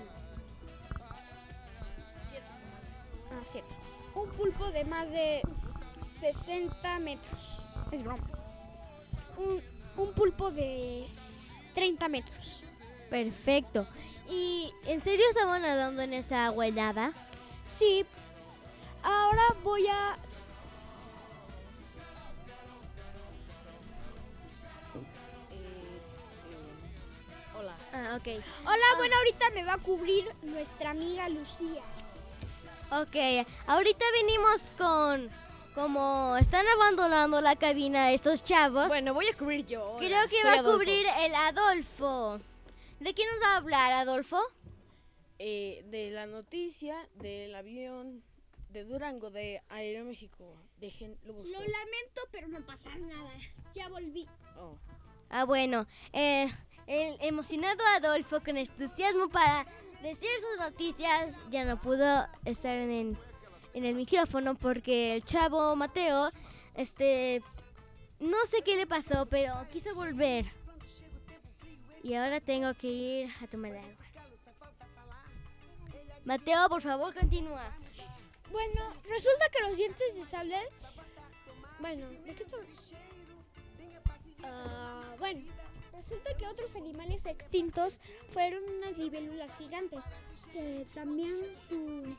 Ah, cierto. Un pulpo de más de sesenta metros. Es broma. Un, un pulpo de treinta metros. Perfecto. ¿Y en serio estaba nadando en esa agua helada? Sí. Ahora voy a... Hola. Ah, ok. Hola, bueno, ahorita me va a cubrir nuestra amiga Lucía. Ok, ahorita venimos con... Como están abandonando la cabina estos chavos, Bueno, voy a cubrir yo. creo hola, que soy va a Adolfo. cubrir el Adolfo. ¿De quién nos va a hablar, Adolfo? Eh, de la noticia del avión de Durango de Aeroméxico. Dejen, lo busco. Lo lamento, pero no pasa nada. Ya volví. Oh. Ah, bueno, eh, el emocionado Adolfo con entusiasmo para decir sus noticias ya no pudo estar en el, en el micrófono porque el chavo Mateo, este, no sé qué le pasó, pero quiso volver. Y ahora tengo que ir a tomar agua. Mateo, por favor, continúa. Bueno, resulta que los dientes de sable... Bueno, ¿de qué son? Ah, bueno, resulta que otros animales extintos fueron unas libélulas gigantes. Que también su,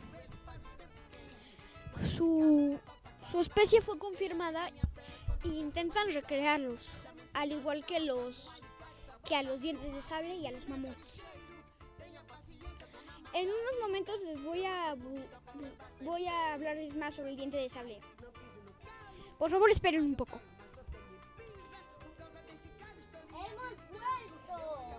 su, su especie fue confirmada e intentan recrearlos, al igual que los que a los dientes de sable y a los mamuts. En unos momentos les voy a bu- bu- voy a hablarles más sobre el diente de sable. Por favor, esperen un poco. ¡Hemos vuelto!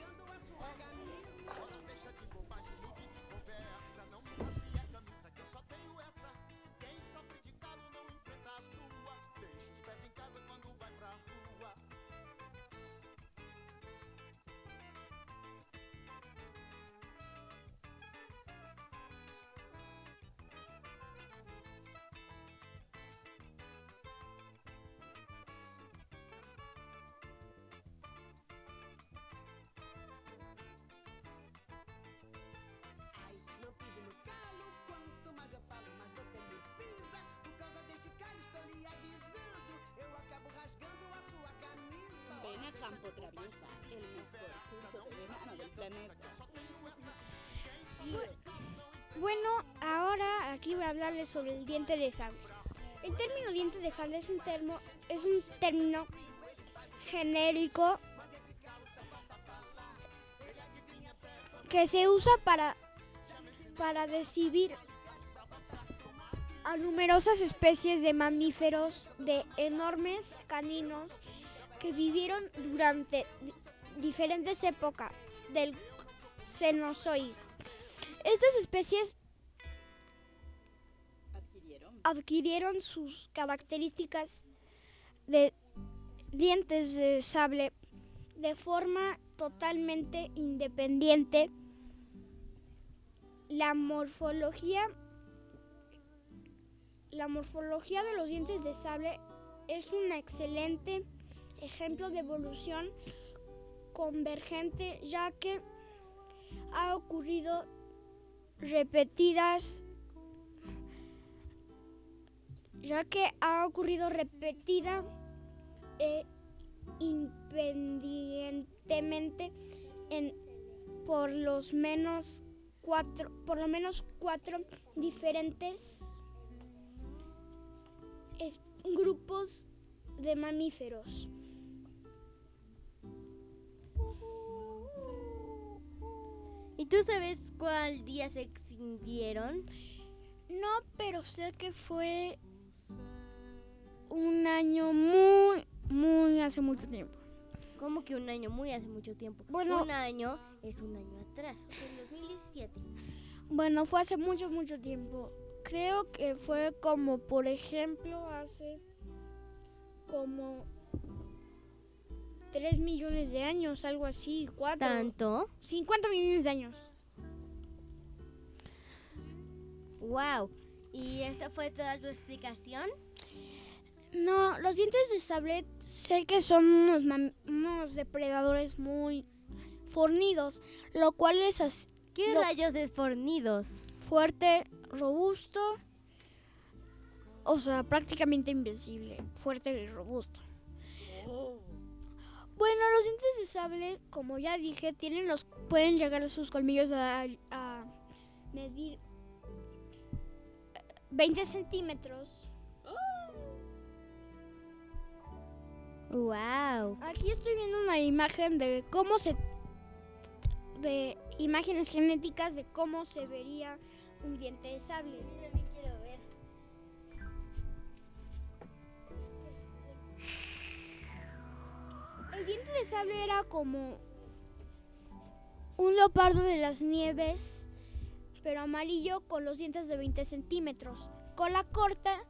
Ven a Campo Traviesa, el mejor curso de verano del planeta. Bueno, ahora aquí voy a hablarles sobre el diente de sable. El término diente de sable es un termo, es un término genérico que se usa para, para describir a numerosas especies de mamíferos de enormes caninos que vivieron durante diferentes épocas del Cenozoico. Estas especies Adquirieron. adquirieron sus características de dientes de sable de forma totalmente independiente. La morfología, la morfología de los dientes de sable es un excelente ejemplo de evolución convergente, ya que ha ocurrido repetidas ya que ha ocurrido repetida e independientemente en por los menos cuatro por lo menos cuatro diferentes es, grupos de mamíferos. ¿Y tú sabes cuál día se extinguieron? No, pero sé que fue un año muy, muy hace mucho tiempo. ¿Cómo que un año? Muy hace mucho tiempo. Bueno, un año es un año atrás, o sea, en dos mil diecisiete. Bueno, fue hace mucho, mucho tiempo. Creo que fue como, por ejemplo, hace como tres millones de años, algo así, cuatro. ¿Tanto? cincuenta millones de años. Wow. ¿Y esta fue toda tu explicación? No, los dientes de sable sé que son unos, mam- unos depredadores muy fornidos, lo cual es así. ¿Qué lo- rayos es fornidos? Fuerte, robusto, o sea, prácticamente invencible, fuerte y robusto. Bueno, los dientes de sable, como ya dije, tienen los pueden llegar a sus colmillos a, a medir veinte centímetros. Wow. Aquí estoy viendo una imagen de cómo se de imágenes genéticas de cómo se vería un diente de sable. Yo también quiero ver. El diente de sable era como un leopardo de las nieves, pero amarillo, con los dientes de veinte centímetros, cola corta,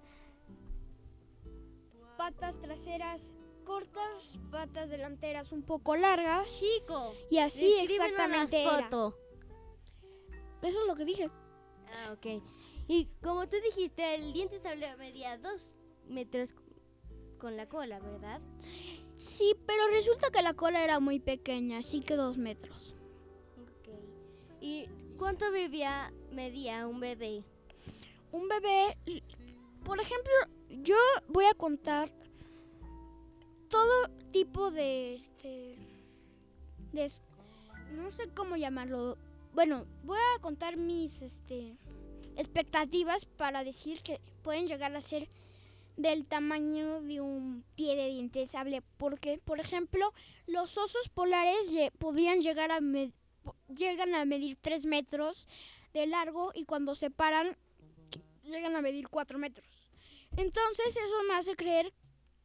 patas traseras cortas, patas delanteras un poco largas. Chico. Y así Descríbenos exactamente la era. foto. Eso es lo que dije. Ah, ok. Y como tú dijiste, el diente de sable medía dos metros con la cola, ¿verdad? Sí, pero resulta que la cola era muy pequeña, así que dos metros. Ok. ¿Y cuánto medía, medía un bebé? Un bebé, por ejemplo, yo voy a contar todo tipo de, este, de, no sé cómo llamarlo. Bueno, voy a contar mis, este, expectativas para decir que pueden llegar a ser del tamaño de un pie de diente de sable, porque, por ejemplo, los osos polares lle- podían llegar a med- po- llegan a medir tres metros de largo y cuando se paran llegan a medir cuatro metros. Entonces eso me hace creer,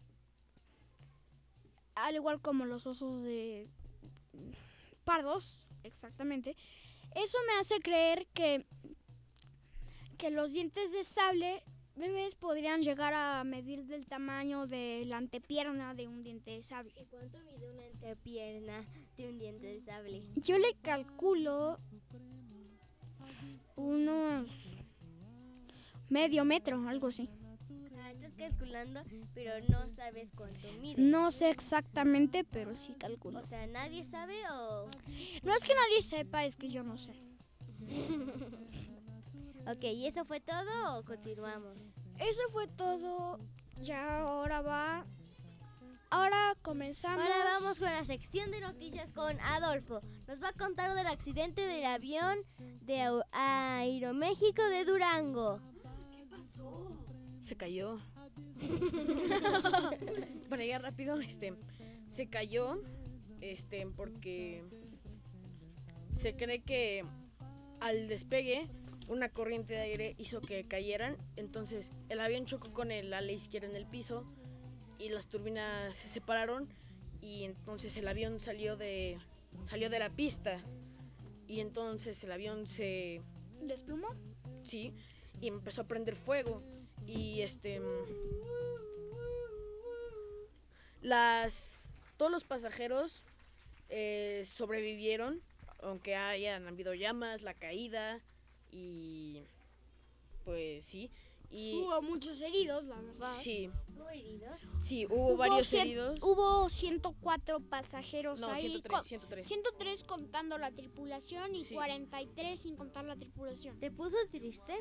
al igual como los osos de pardos, exactamente, eso me hace creer que que los dientes de sable bebés podrían llegar a medir del tamaño de la antepierna de un diente de sable. ¿Y cuánto mide una entrepierna de un diente de sable? Yo le calculo unos medio metro, algo así. Ah, estás calculando, pero no sabes cuánto mide. No sé exactamente, pero sí calculo. O sea, ¿nadie sabe o...? No es que nadie sepa, es que yo no sé. Ok, ¿y eso fue todo o continuamos? Eso fue todo. Ya ahora va. Ahora comenzamos. Ahora vamos con la sección de noticias con Adolfo. Nos va a contar del accidente del avión de Au- Aeroméxico de Durango. ¿Qué pasó? Se cayó. Para ir rápido, este, se cayó, este, porque se cree que al despegue una corriente de aire hizo que cayeran, entonces el avión chocó con el ala izquierda en el piso y las turbinas se separaron y entonces el avión salió de salió de la pista y entonces el avión se ¿Desplumó? sí, y empezó a prender fuego y este las todos los pasajeros eh, sobrevivieron, aunque hayan habido llamas, la caída y pues sí. Y hubo muchos heridos, la verdad. Sí. ¿Hubo heridos? Sí, hubo, varios cien- heridos. Hubo ciento cuatro pasajeros No, ahí. ciento tres, con- ciento tres. ciento tres contando la tripulación y Sí. cuarenta y tres sin contar la tripulación. ¿Te puso triste?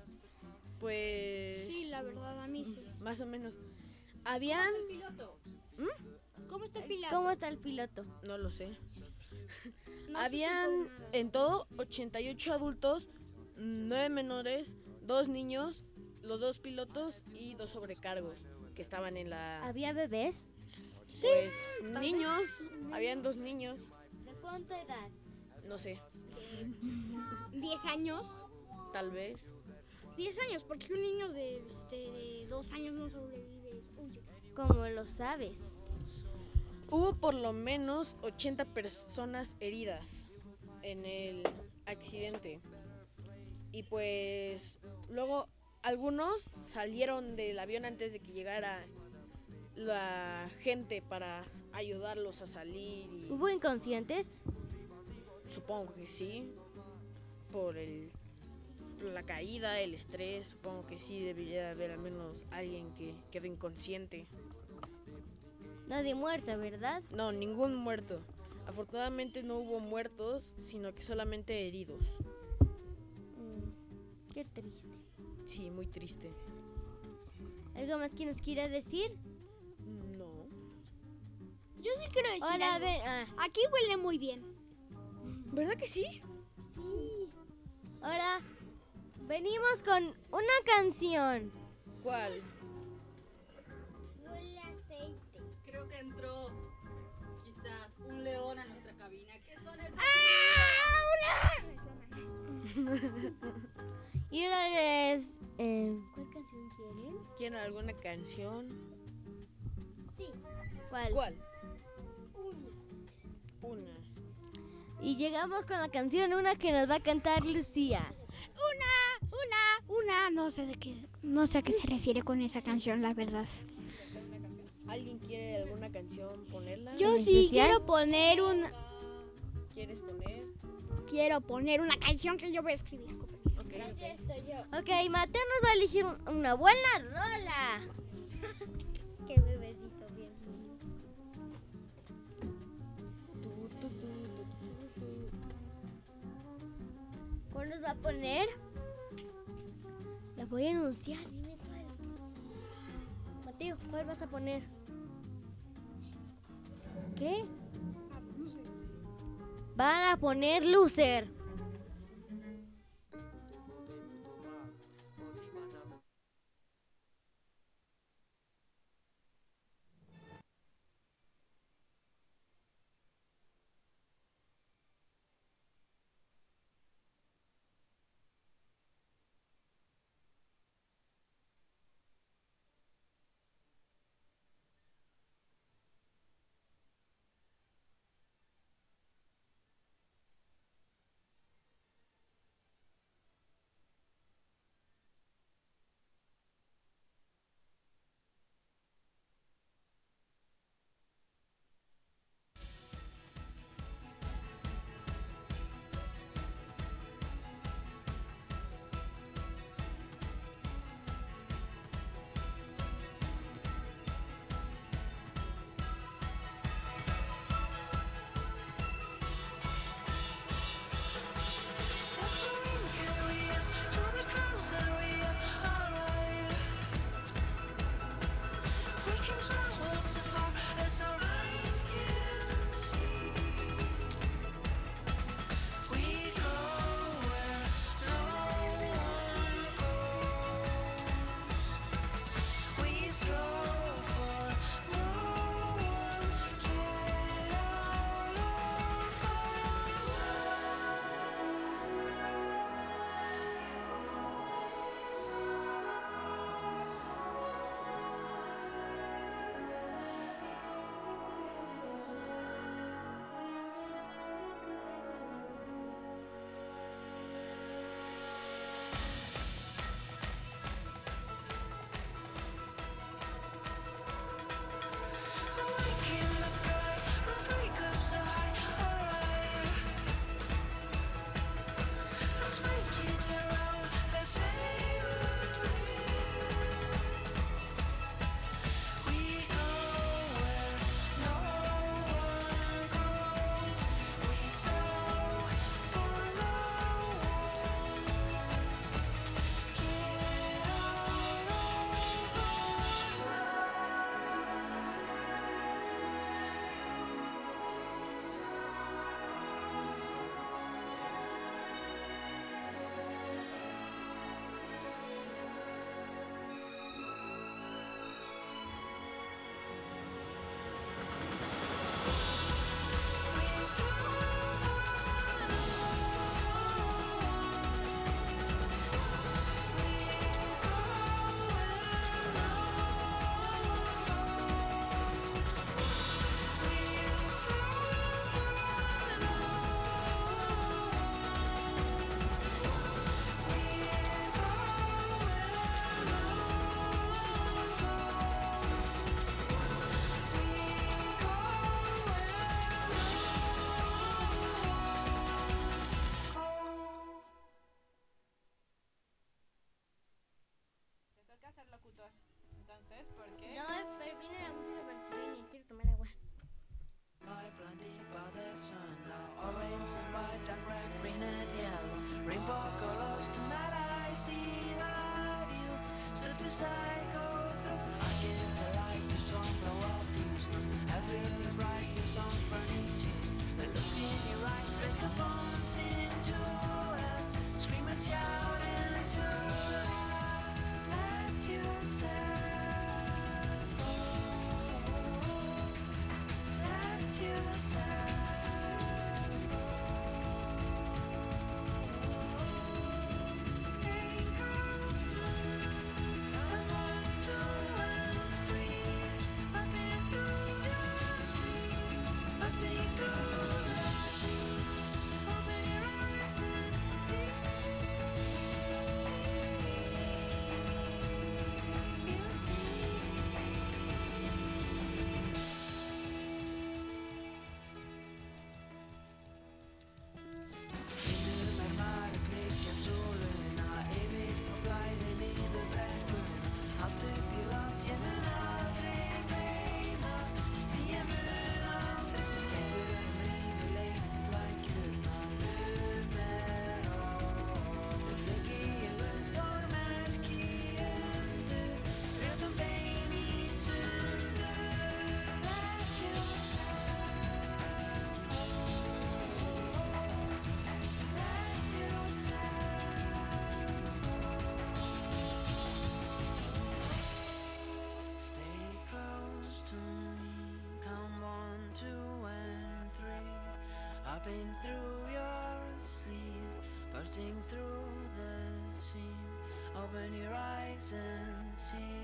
Pues Sí, la verdad, a mí sí. más o menos. Habían ¿Cómo está el piloto? ¿Cómo está el piloto? no lo sé. No se Habían supo nada. en todo ochenta y ocho adultos, nueve menores, dos niños, los dos pilotos y dos sobrecargos que estaban en la ¿Había bebés? pues niños, habían dos niños, ¿De cuánta edad? no sé, diez años. tal vez. diez años, porque un niño de, este, de dos años no sobrevive. Huye. ¿Cómo lo sabes? Hubo por lo menos ochenta personas heridas en el accidente. Y pues luego algunos salieron del avión antes de que llegara la gente para ayudarlos a salir. Y ¿Hubo inconscientes? supongo que sí. Por el por la caída, el estrés, supongo que sí debería de haber al menos alguien que quedó inconsciente. Nadie muerta, ¿verdad? No, ningún muerto. Afortunadamente no hubo muertos, sino que solamente heridos. Mm, qué triste. Sí, muy triste. ¿Algo más que nos quiera decir? No. Yo sí quiero decir Hola, algo. ven. Ah, Aquí huele muy bien. ¿Verdad que sí? sí. Ahora venimos con una canción. ¿Cuál? Huele a aceite. Creo que entró quizás un león a nuestra cabina. ¿Qué son esas? Y ahora es... eh, ¿cuál canción quieren? ¿Quieren alguna canción? Sí. ¿Cuál? ¿Cuál? Una. Y llegamos con la canción, una que nos va a cantar Lucía. Una, una, una. No sé de qué, no sé a qué se refiere con esa canción, la verdad. ¿Alguien quiere alguna canción ponerla? Yo ¿En sí especial? quiero poner un, ¿Quieres poner? quiero poner una canción que yo voy a escribir. Con permiso. Ok, ok. Cierto, yo. Ok, Mateo nos va a elegir un- una buena rola. Qué bebecito bien. Tu, tu, tu, tu, tu, tu. ¿Cuál nos va a poner? La voy a anunciar, dime cuál. Mateo, ¿cuál vas a poner? ¿Qué? No sé. Van a poner Loser. Popping through your sleeve, bursting through the seam. Open your eyes and see.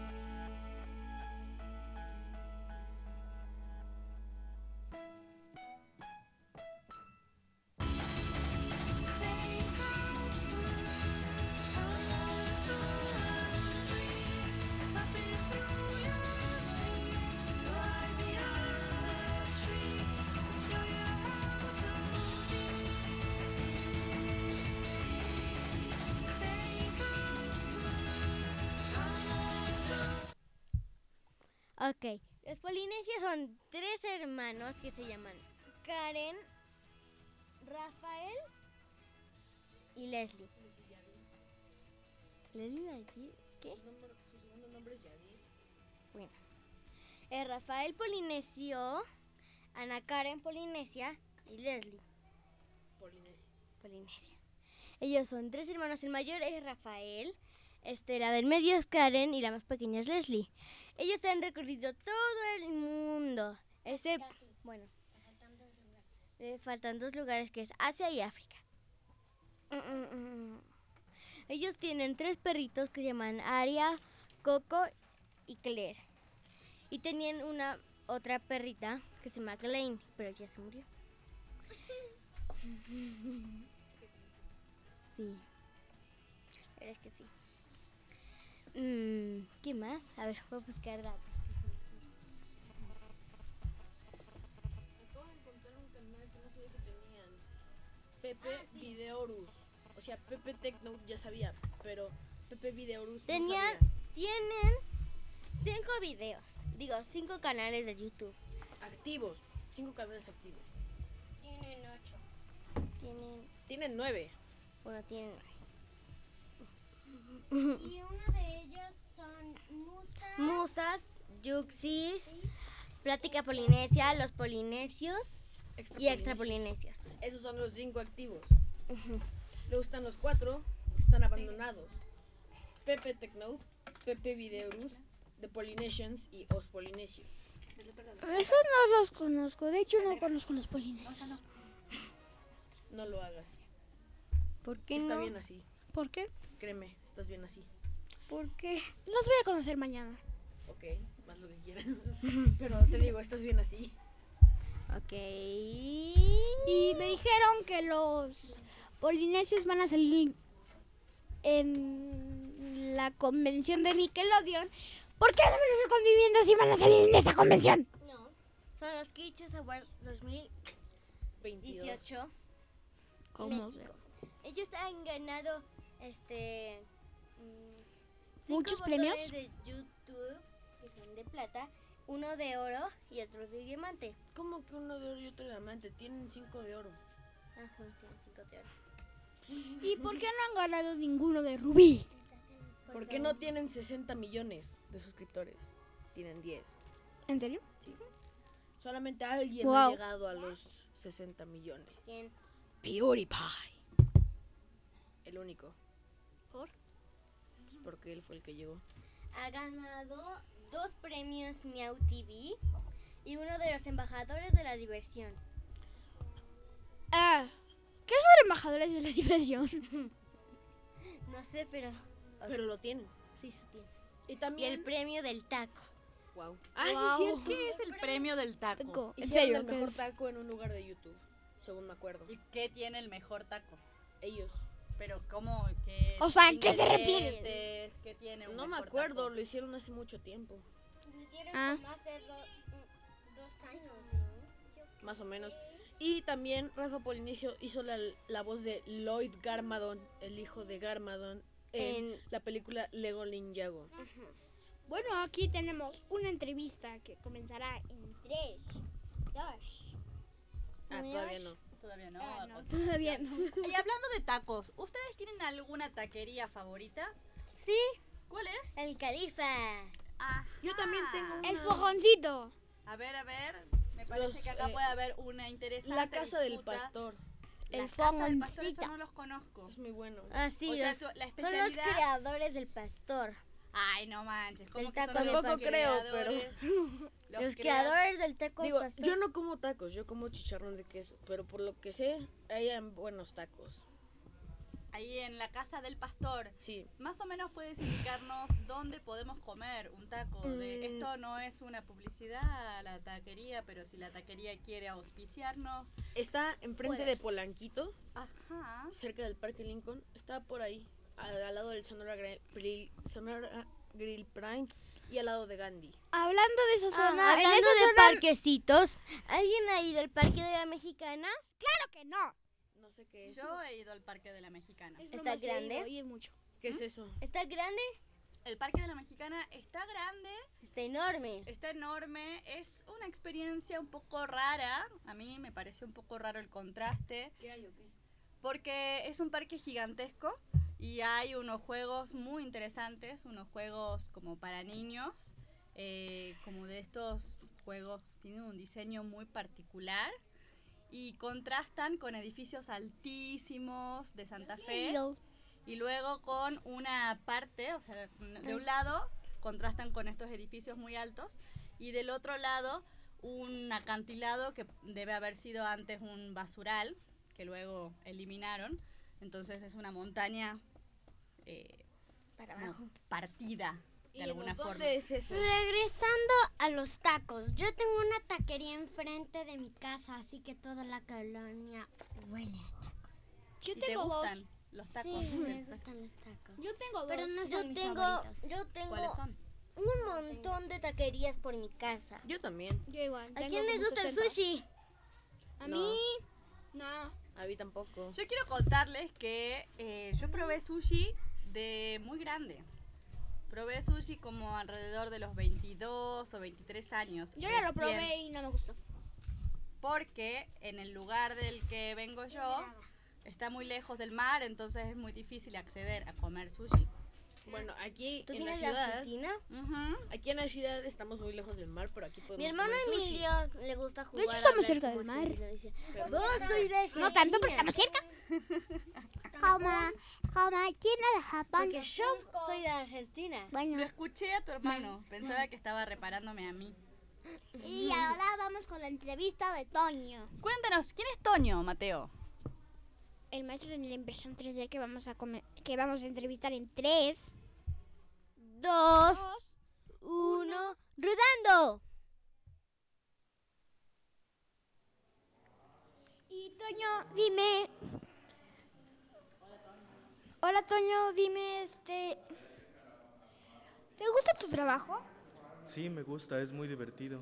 Ok, los Polinesios son tres hermanos que se llaman Karen, Rafael y Leslie. ¿Leslie? ¿Qué? Su segundo nombre es Yadir. Bueno, es Rafael Polinesio, Ana Karen Polinesia y Leslie Polinesia. Polinesia. Ellos son tres hermanos, el mayor es Rafael, este, la del medio es Karen y la más pequeña es Leslie. Ellos han recorrido todo el mundo, excepto, bueno, le faltan dos lugares que es Asia y África. Mm, mm, mm. Ellos tienen tres perritos que se llaman Aria, Coco y Claire. Y tenían una otra perrita que se llama Klein, pero ya se murió. Sí, la verdad es que sí. Mm, ¿Qué más? A ver, voy a buscar datos. Acabo de encontrar un canal que no sabía que tenían. Pepe ah, sí. Videorus. O sea, Pepe Technote ya sabía, pero Pepe Videorus Tenían, no sabía. Tienen cinco videos. Digo, cinco canales de YouTube. Activos. Cinco canales activos. Tienen ocho. Tienen... Tienen nueve. Bueno, tienen nueve. Y uno de ellos son Musas. Musas, Yuxis, Plática Polinesia, Los Polinesios extra y Extra Polinesios. Esos son los cinco activos. Uh-huh. Luego están los cuatro que están abandonados. Pepe Technote, Pepe Videorus, The Polynesians y Os Polinesios. Esos no los conozco. De hecho, no conozco los polinesios. No lo hagas. ¿Por qué Está no? bien así. ¿Por qué? Créeme, estás bien así. ¿Por qué? Los voy a conocer mañana. Ok, más lo que quieran. Pero te digo, estás bien así. Ok. Y me dijeron que los polinesios van a salir en la convención de Nickelodeon. ¿Por qué no me los están viviendo si van a salir en esa convención? No, son los Kids Awards dos mil dieciocho. ¿Cómo? México. Ellos han ganado este mmm, muchos cinco premios botones de YouTube que son de plata, uno de oro y otro de diamante. ¿Cómo que uno de oro y otro de diamante? Tienen cinco de oro. Ajá, tienen cinco de oro. ¿Y por qué no han ganado ninguno de rubí? Porque no tienen sesenta millones de suscriptores. Tienen diez. ¿En serio? Sí. Solamente alguien Wow. ha llegado a los sesenta millones. ¿Quién? PewDiePie. El único. ¿Por? Pues porque él fue el que llegó. Ha ganado dos premios Miau T V y uno de los embajadores de la diversión. Ah, ¿qué son embajadores de la diversión? No sé, pero... Pero lo tienen. Sí, lo tiene. Y Y también... el premio del taco. Wow. Ah, Wow. sí, es cierto. ¿Qué es el premio del taco? Taco. ¿En Hicieron serio? el ¿Qué mejor es? taco en un lugar de YouTube, según me acuerdo. ¿Y qué tiene el mejor taco? Ellos. Pero ¿cómo? ¿Qué O sea, ¿qué se ingredientes? ¿Qué tiene un No me mejor acuerdo, taco? lo hicieron hace mucho tiempo. Lo hicieron Ah. como hace do- dos años, ¿no? Más o menos. Y también Rafa Polinesio hizo la, la voz de Lloyd Garmadon, el hijo de Garmadon, en, En- la película Lego Ninjago. Bueno, aquí tenemos una entrevista que comenzará en tres, dos. Ah, todavía no. Todavía no. Ah, a no, continuación. todavía no. Y hablando de tacos, ¿ustedes tienen alguna taquería favorita? Sí, ¿Cuál es? el califa. Ajá. Yo también tengo una. El fogoncito. A ver, a ver. Me parece Los, que acá eh, puede haber una interesante La casa del disputa. pastor. La El casa del pastor, eso fogoncito. no los conozco. Es muy bueno. Ah, sí, O sea, los- su- la son los especialidad... creadores del pastor. Ay, no manches. ¿Cómo Del que son taco de los Tampoco creo, pero- creadores? Los, crea- creadores del taco Digo, del pastor. yo no como tacos, yo como chicharrón de queso, pero por lo que sé, hay en buenos tacos. Ahí en la casa del pastor. Sí. Más o menos puedes indicarnos dónde podemos comer un taco. De, Mm. esto no es una publicidad a la taquería, pero si la taquería quiere auspiciarnos. Está enfrente Puede. de Polanquito, Ajá. cerca del Parque Lincoln. Está por ahí, al, al lado del Sonora Grill, Grill- Sonora Grill Prime y al lado de Gandhi. Hablando de esa Ah, zona, en hablando esa de zona- parquecitos, ¿alguien ha ido al parque de la Mexicana? Claro que no. No sé qué es. Yo he ido al Parque de la Mexicana. Es lo ¿Está más que he grande? ido, y es mucho. ¿Qué es eso? ¿Está grande? El Parque de la Mexicana está grande, Está enorme. está enorme. Es una experiencia un poco rara. A mí me pareció un poco raro el contraste. ¿Qué hay o qué? Porque es un parque gigantesco y hay unos juegos muy interesantes, unos juegos como para niños, eh, como de estos juegos, tienen un diseño muy particular y contrastan con edificios altísimos de Santa Fe y luego con una parte, o sea, de un lado contrastan con estos edificios muy altos y del otro lado un acantilado que debe haber sido antes un basural que luego eliminaron, entonces es una montaña eh, Para como abajo. partida de ¿Y alguna dónde forma. es eso? Regresando a los tacos, yo tengo una taquería enfrente de mi casa, así que toda la colonia huele a tacos. Yo ¿Y te tengo dos. gustan los tacos? Sí, me del- gustan los tacos. Yo tengo dos. Pero no son Yo mis tengo, favoritos. yo tengo ¿Cuáles son? un montón de taquerías por mi casa. Yo también. Yo igual. ¿A tengo quién le como gusta el sesenta. sushi? A No. mí, no. A mí tampoco. Yo quiero contarles que eh, yo probé sushi de muy grande. Probé sushi como alrededor de los veintidós o veintitrés años. Yo ya lo recién, probé y no me gustó. Porque en el lugar del que vengo yo está muy lejos del mar, entonces es muy difícil acceder a comer sushi. Bueno, aquí ¿Tú en la vienes de ciudad, Argentina? Ujú. aquí en la ciudad estamos muy lejos del mar, pero aquí podemos Mi hermano comer sushi. Emilio le gusta jugar hecho, a estamos ver cerca cómo del mar. Argentina dice, Pero Vos soy de Argentina. No tanto, pero estamos cerca. Como, como China de Japón. Porque yo soy de Argentina. Lo Bueno, escuché a tu hermano, pensaba que estaba reparándome a mí. y ahora vamos con la entrevista de Toño. Cuéntanos, ¿quién es Toño, Mateo? El maestro de la impresión tres D que vamos a come- que vamos a entrevistar en tres, Dos, uno, rodando. Y Toño, dime. Hola Toño, dime este. ¿Te gusta tu trabajo? Sí, me gusta, es muy divertido.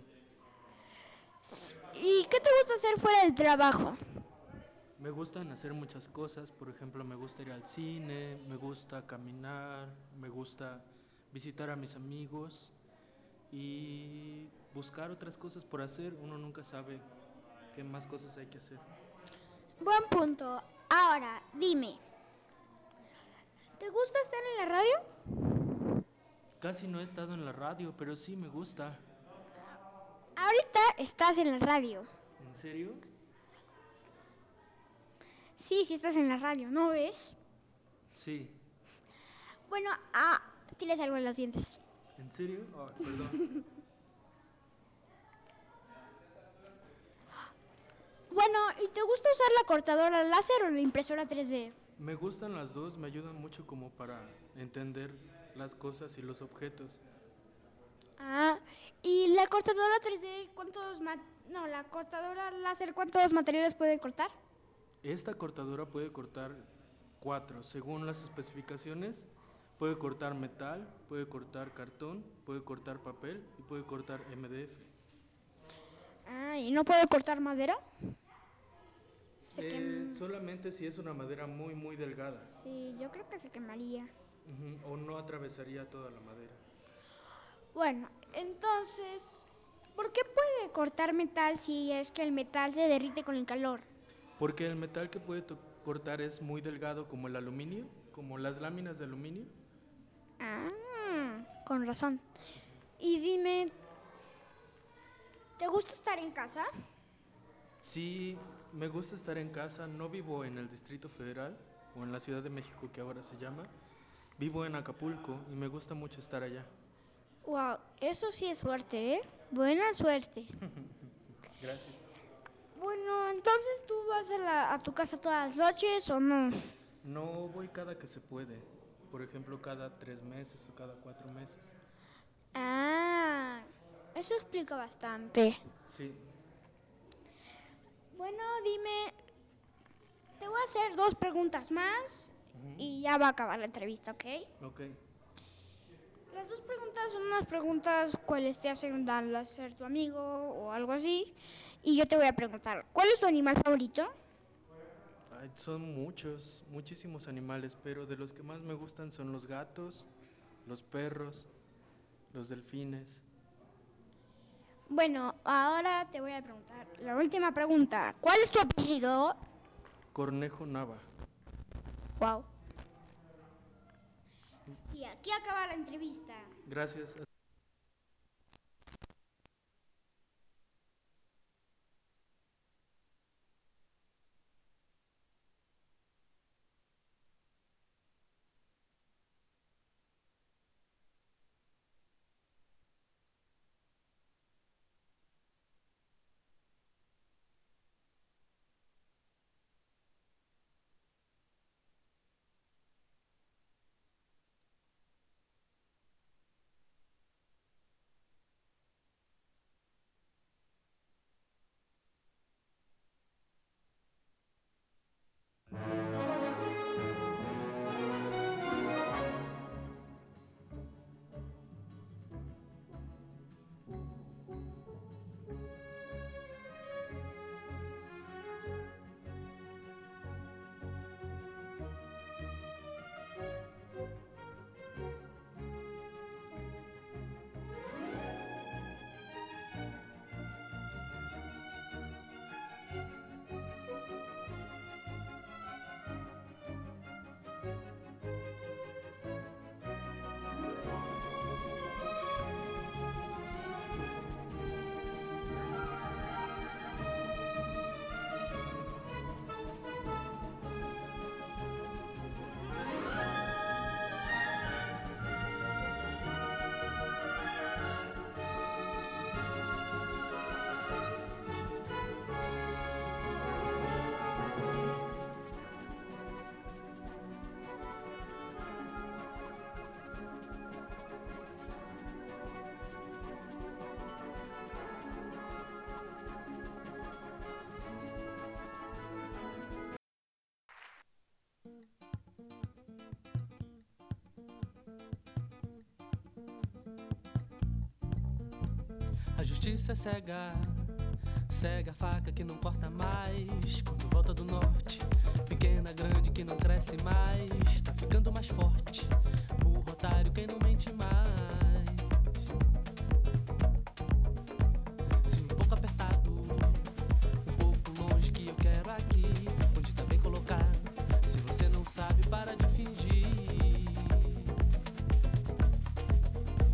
¿Y qué te gusta hacer fuera del trabajo? Me gustan hacer muchas cosas, por ejemplo, me gusta ir al cine, me gusta caminar, me gusta visitar a mis amigos y buscar otras cosas por hacer. Uno nunca sabe qué más cosas hay que hacer. Buen punto. Ahora, dime. ¿Te gusta estar en la radio? Casi no he estado en la radio, pero sí me gusta. Ahorita estás en la radio. ¿En serio? Sí, sí estás en la radio, ¿no ves? Sí. Bueno, ah, tienes algo en los dientes. ¿En serio? Oh, perdón. Bueno, ¿y te gusta usar la cortadora láser o la impresora tres D? Me gustan las dos, me ayudan mucho como para entender las cosas y los objetos. Ah, ¿y la cortadora tres D cuántos ma- no, la cortadora láser cuántos materiales puede cortar? Esta cortadora puede cortar cuatro, según las especificaciones. Puede cortar metal, puede cortar cartón, puede cortar papel y puede cortar M D F. Ah, ¿y no puede cortar madera? Se Eh, quem- solamente si es una madera muy muy delgada. Sí, yo creo que se quemaría. Ujú, o no atravesaría toda la madera. Bueno, entonces, ¿por qué puede cortar metal si es que el metal se derrite con el calor? Porque el metal que puede to- cortar es muy delgado como el aluminio, como las láminas de aluminio. Ah, con razón. Y dime, ¿te gusta estar en casa? Sí, me gusta estar en casa, no vivo en el Distrito Federal o en la Ciudad de México que ahora se llama. Vivo en Acapulco y me gusta mucho estar allá. Wow, eso sí es suerte, ¿eh? Buena suerte. Gracias. Bueno, entonces tú vas a, la- a tu casa todas las noches o no? No voy cada que se puede, por ejemplo cada tres meses o cada cuatro meses. Ah, eso explica bastante. Sí, Bueno, dime, te voy a hacer dos preguntas más Ujú. y ya va a acabar la entrevista, ¿ok? ok. Las dos preguntas son unas preguntas cuales te hacen dar a ser tu amigo o algo así. Y yo te voy a preguntar, ¿cuál es tu animal favorito? Ay, son muchos, muchísimos animales, pero de los que más me gustan son los gatos, los perros, los delfines. Bueno, ahora te voy a preguntar la última pregunta. ¿Cuál es tu apellido? Cornejo Nava. Wow. Y aquí acaba la entrevista. Gracias. A justiça é cega, cega a faca que não corta mais. Quando volta do norte, pequena, grande que não cresce mais. Tá ficando mais forte, burro, otário, quem não mente mais. Se um pouco apertado, um pouco longe que eu quero aqui, onde tá bem colocado. Se você não sabe, para de fingir.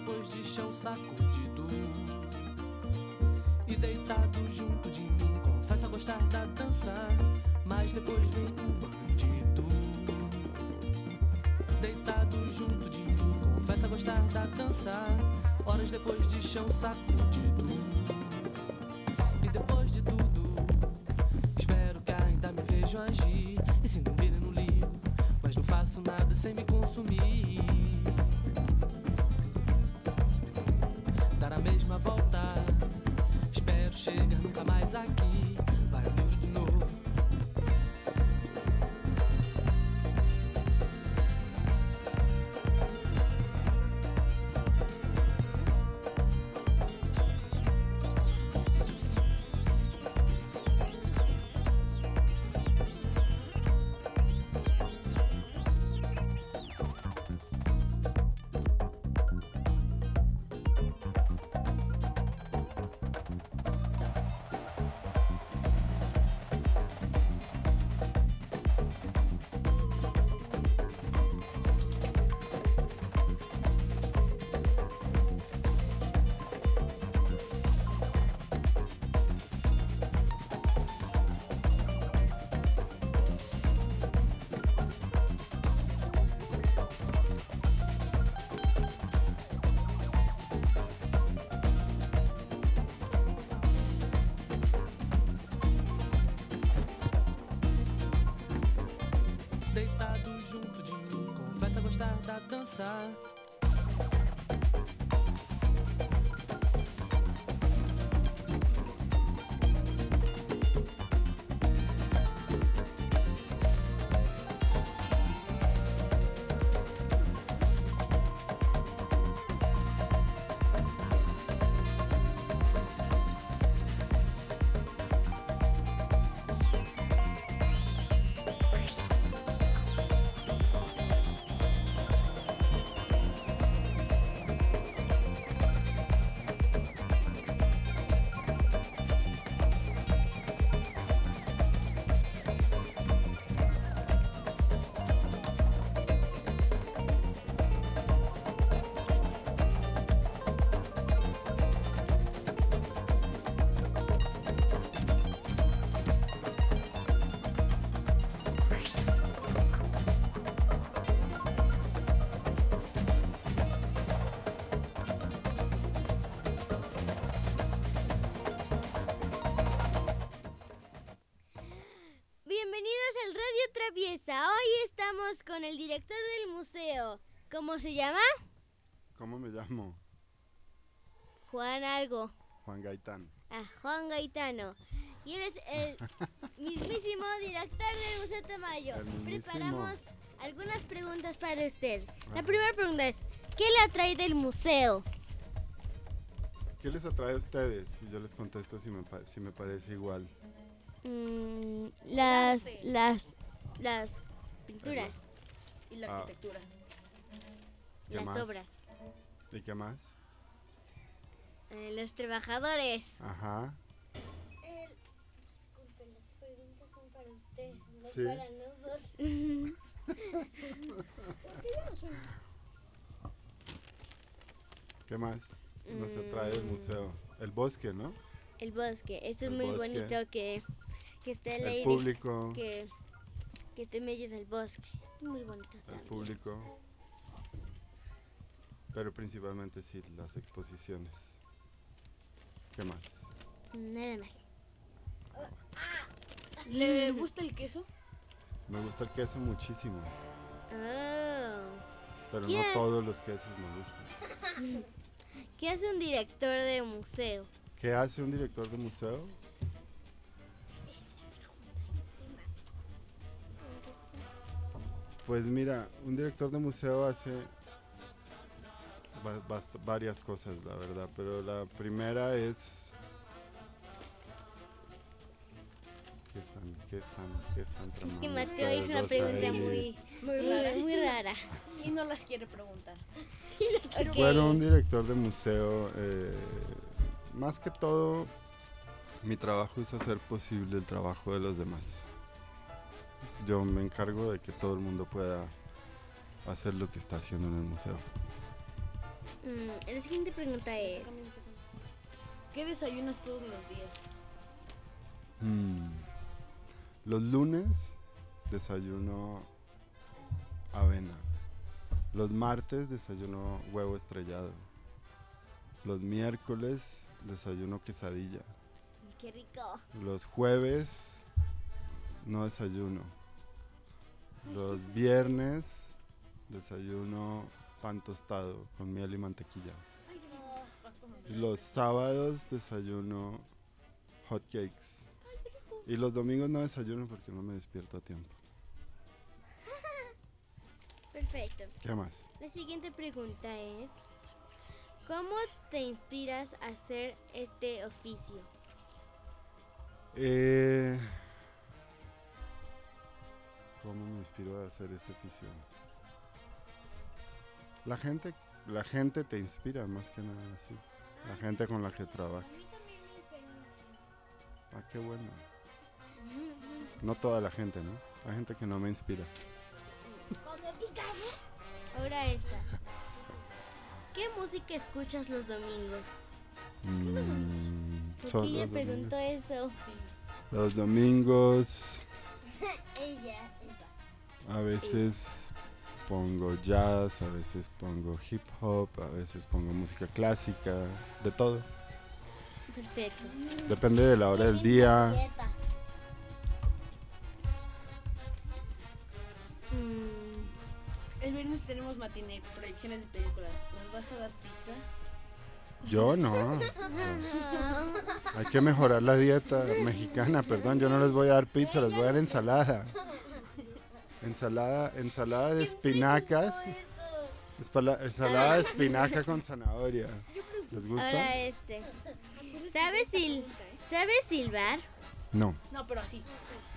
depois de chão sacudido. E deitado junto de mim, confessa gostar da dança, mas depois vem um bandido. Deitado junto de mim, confessa gostar da dança, horas depois de chão sacudido. E depois de tudo, espero que ainda me vejam agir. E se não virem no ligo, mas não faço nada sem me consumir. Dar a mesma volta, espero chegar nunca mais aqui. Vai o livro de novo. Deitado junto de mim, confessa gostar da dança. Bienvenidos al Radio Traviesa. Hoy estamos con el director del museo. ¿Cómo se llama? ¿Cómo me llamo? Juan algo. Juan Gaitán. Ah, Juan Gaetano. Y él es el mismísimo director del Museo Tamayo. El mismísimo. Preparamos algunas preguntas para usted. La primera pregunta es, ¿qué le atrae del museo? ¿Qué les atrae a ustedes? Y yo les contesto si me, pa- si me parece igual. Mm, las, las, las pinturas. Y la Ah. arquitectura. ¿Qué Las más? obras. ¿Y qué más? Eh, los trabajadores. Ajá. Disculpe, las preguntas son para usted, no Sí. para nosotros. ¿Qué más nos atrae del Mm. museo? El bosque, ¿no? El bosque. Esto es El muy bosque. bonito que, que esté al El aire. público. Que, que esté en medio del bosque. Muy bonito El también. público. Pero principalmente sí, las exposiciones. ¿Qué más? Nada más. ¿Le gusta el queso? Me gusta el queso muchísimo, Oh. pero ¿Qué no es? todos los quesos me gustan. ¿Qué hace un director de museo? ¿Qué hace un director de museo? Pues mira, un director de museo hace va- bast- varias cosas, la verdad, pero la primera es... ¿Qué están, qué están, qué están Es tramando que Mateo ustedes hizo una dos pregunta ahí? muy, Muy muy, rara. muy rara. Y no las quiere preguntar. Sí, la quiero. Bueno, un director de museo, eh, más que todo, mi trabajo es hacer posible el trabajo de los demás. Yo me encargo de que todo el mundo pueda hacer lo que está haciendo en el museo. Mm, la siguiente pregunta es... ¿Qué desayunas todos los días? Mm. Los lunes desayuno avena. Los martes desayuno huevo estrellado. Los miércoles desayuno quesadilla. ¡Qué rico! Los jueves no desayuno. Los viernes desayuno pan tostado con miel y mantequilla. Y los sábados desayuno hot cakes. Y los domingos no desayuno porque no me despierto a tiempo. Perfecto. ¿Qué más? La siguiente pregunta es... ¿Cómo te inspiras a hacer este oficio? Eh, ¿Cómo me inspiro a hacer este oficio? La gente, la gente te inspira más que nada, sí. La gente con la que trabajas. Ah, qué bueno. No toda la gente, ¿no? Hay gente que no me inspira. Ahora esta. ¿Qué música escuchas los domingos? Mm, ¿Por son qué ella los domingos. preguntó eso? Los domingos Ella. a veces pongo jazz, a veces pongo hip hop, a veces pongo música clásica, de todo. Perfecto. Depende de la hora del día. El viernes tenemos matiné, proyecciones de películas. ¿Nos vas a dar pizza? Yo no. Hay que mejorar la dieta mexicana, perdón, yo no les voy a dar pizza, les voy a dar ensalada. Ensalada, ensalada de espinacas. Espala- ensalada de espinaca con zanahoria. ¿Les gusta? Ahora este. ¿Sabes, sil ¿Sabes silbar? No, No, pero así.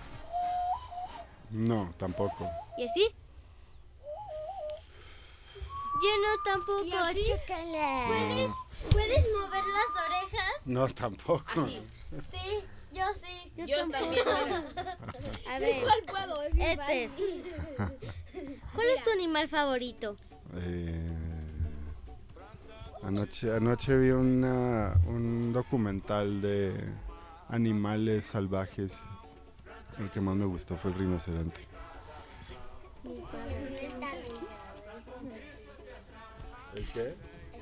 no, tampoco. ¿Y así? Yo no tampoco. ¿Y así? Chócala. ¿Puedes, ¿Puedes mover las orejas? No, tampoco. Sí, yo sí. Yo, Yo tampoco. también. A ver. Igual puedo, es bien Este es. fácil. ¿Cuál es tu animal favorito? Eh, anoche, anoche vi una, un documental de animales salvajes. El que más me gustó fue el rinoceronte. ¿El qué?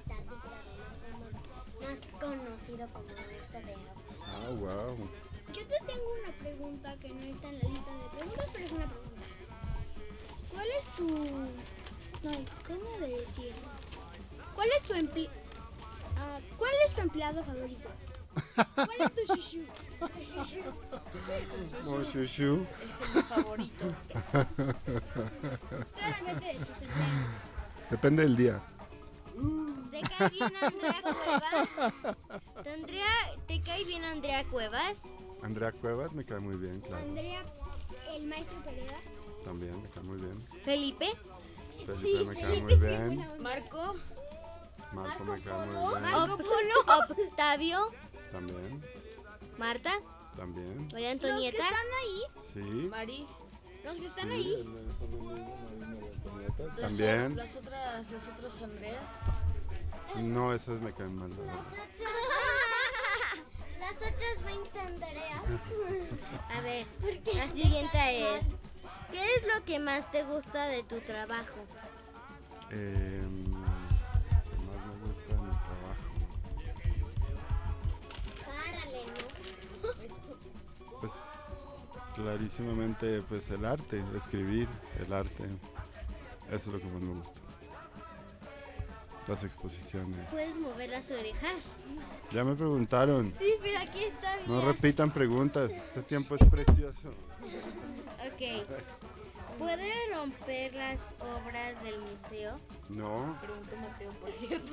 Más conocido como oso de agua. Ah, wow. Yo te tengo una pregunta que no está en la lista de preguntas, pero es una pregunta. ¿Cuál es tu... No, ¿cómo de decirlo? ¿Cuál es tu empli... ah, ¿Cuál es tu empleado favorito? ¿Cuál es tu shushu? Tu shushu. Mon chouchou. Es mi favorito. Claramente de tus empleados. Depende del día. ¿Te cae bien Andrea Cuevas? ¿Te, Andrea, ¿Te cae bien Andrea Cuevas? Andrea Cuevas me cae muy bien, claro. Andrea, el maestro Pereda. También me cae muy bien. ¿Felipe? Felipe Sí, me cae Felipe muy es bien bien. buena onda. Marco. Marco me cae muy bien. Op- Octavio, También, Marta, también. María Los que Antonieta. están ahí, Sí. Mari. los que están Sí, ahí, el de Son Domingo, María María Antonieta. Las, También. Las otras, las otras Andreas. No, esas me caen mal. la verdad. Las otras veinte Andreas. A ver, la siguiente es: ¿qué es lo que más te gusta de tu trabajo? Eh, ¿Qué más me gusta de mi trabajo? Párale, ¿no? Pues clarísimamente pues el arte, escribir, el arte. Eso es lo que más me gusta. Las exposiciones. ¿Puedes mover las orejas? Ya me preguntaron. Sí, pero aquí está bien. No repitan preguntas, este tiempo es precioso. Ok. ¿Puede romper las obras del museo? No, Preguntó Mateo, por cierto.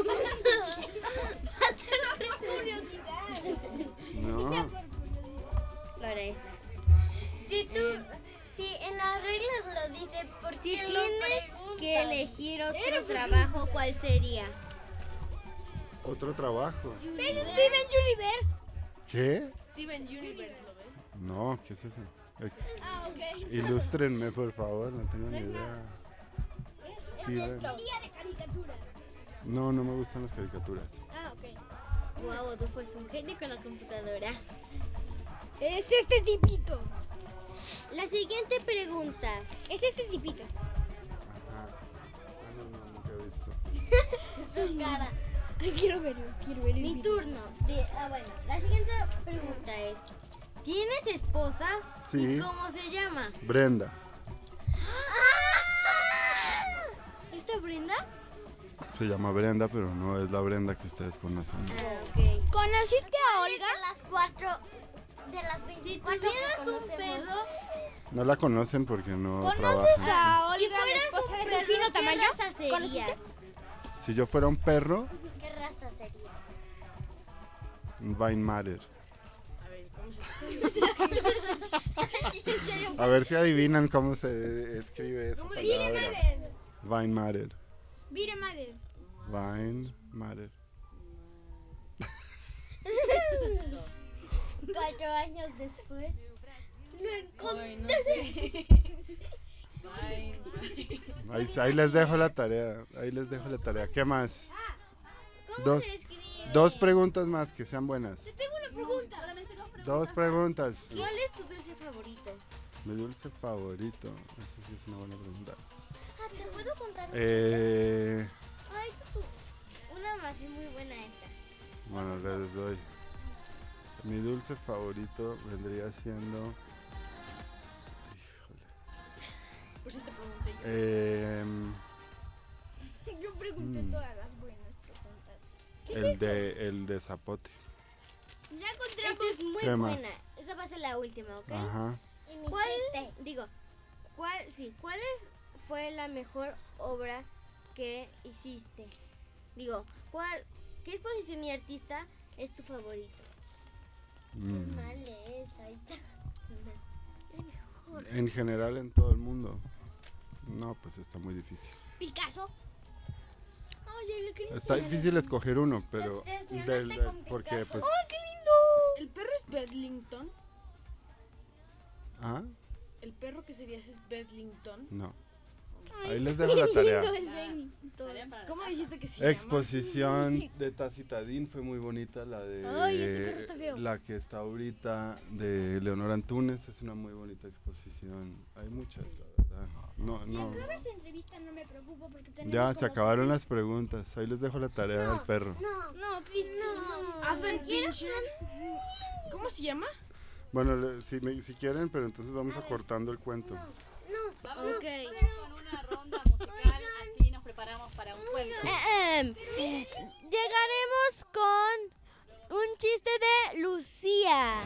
no. Ahora esta. Si tú, si en las reglas lo dice, ¿por Si qué lo tienes preguntas? que elegir otro trabajo, ¿cuál sería? Otro trabajo. ¡Ven Steven Universe! ¿Qué? Steven Universe, ¿lo ves? No, ¿qué es eso? Ex- Ah, ok. Ilústrenme, por favor, no tengo ni idea. Es Steven. historia de caricatura. No, no me gustan las caricaturas. Ah, ok. Wow, tú fuiste un genio con la computadora. Es este tipito. La siguiente pregunta. Es este tipito. Ajá. Ah, no, no, nunca he visto. Su cara. Ay, quiero verlo, quiero ver el Mi video. turno. De- ah, bueno, la siguiente pregunta es: ¿tienes esposa? Sí. ¿Y cómo se llama? Brenda. ¿Esta Brenda? Se llama Brenda, pero no es la Brenda que ustedes conocen. Ok. ¿Conociste a Olga? De las cuatro, de las veinticuatro Si tuvieras que un conocemos. perro, No la conocen porque no ¿Conoces trabajan. a Olga, si la fueras esposa un de perro, Delfino ¿qué Tamayo? raza serías? ¿Conociste? Si yo fuera un perro, ¿Qué raza serías? un Weimaraner. A ver, ¿cómo se A ver si adivinan cómo se escribe esa palabra. Madel. Weimaraner. Vire Madel. Weimaraner. Cuatro años después. Ay, no sé. Ahí, ahí les dejo la tarea. Ahí les dejo la tarea. ¿Qué más? Dos, dos preguntas más que sean buenas. Tengo una pregunta. Dos preguntas. ¿cuál es tu dulce favorito? Mi dulce favorito. Esa sí es una buena pregunta. Ah, ¿te puedo contar? Eh, Ay, tú, una más, es muy buena esta. bueno, les doy. Mi dulce favorito vendría siendo. Por si te pregunté yo. Eh, Yo pregunté Mm. todas las buenas preguntas. ¿Qué el es eso? de el de zapote. Ya encontramos. Esta es muy ¿Qué más? buena. Esta va a ser la última, ¿ok? Ajá. Y mi ¿Cuál, chiste. digo, cuál, sí, cuál es- fue la mejor obra que hiciste? Digo, ¿cuál, qué exposición y artista es tu favorito? Mm. Mal es, ahí está. El mejor. En general en todo el mundo. No, pues está muy difícil. Picasso. Oye, le quería Está enseñar difícil eso. escoger uno, pero obsesionaste del, del- con porque Picasso. pues ¡Ay, qué lindo! ¿El perro es Bedlington? ¿ah? ¿El perro que serías es Bedlington? No. Ay, Ahí les está dejo la bien tarea. lindo el Bennington. ¿Cómo dijiste que se llama? Exposición de Tacitadín fue muy bonita, la de Ay, ese perro está feo. la que está ahorita de Leonor Antunes, es una muy bonita exposición. Hay muchas, la verdad. No, Si no. acabas la entrevista no me preocupo porque tenemos Ya se como acabaron sesenta. las preguntas. Ahí les dejo la tarea del perro. No, no, please, please, no. A ver, pinche. ¿Cómo se llama? Bueno, le- si, me- si quieren, pero entonces vamos acortando el cuento. Vamos Ok. con una ronda musical, así nos preparamos para un cuento. Ehem. Llegaremos con un chiste de Lucía.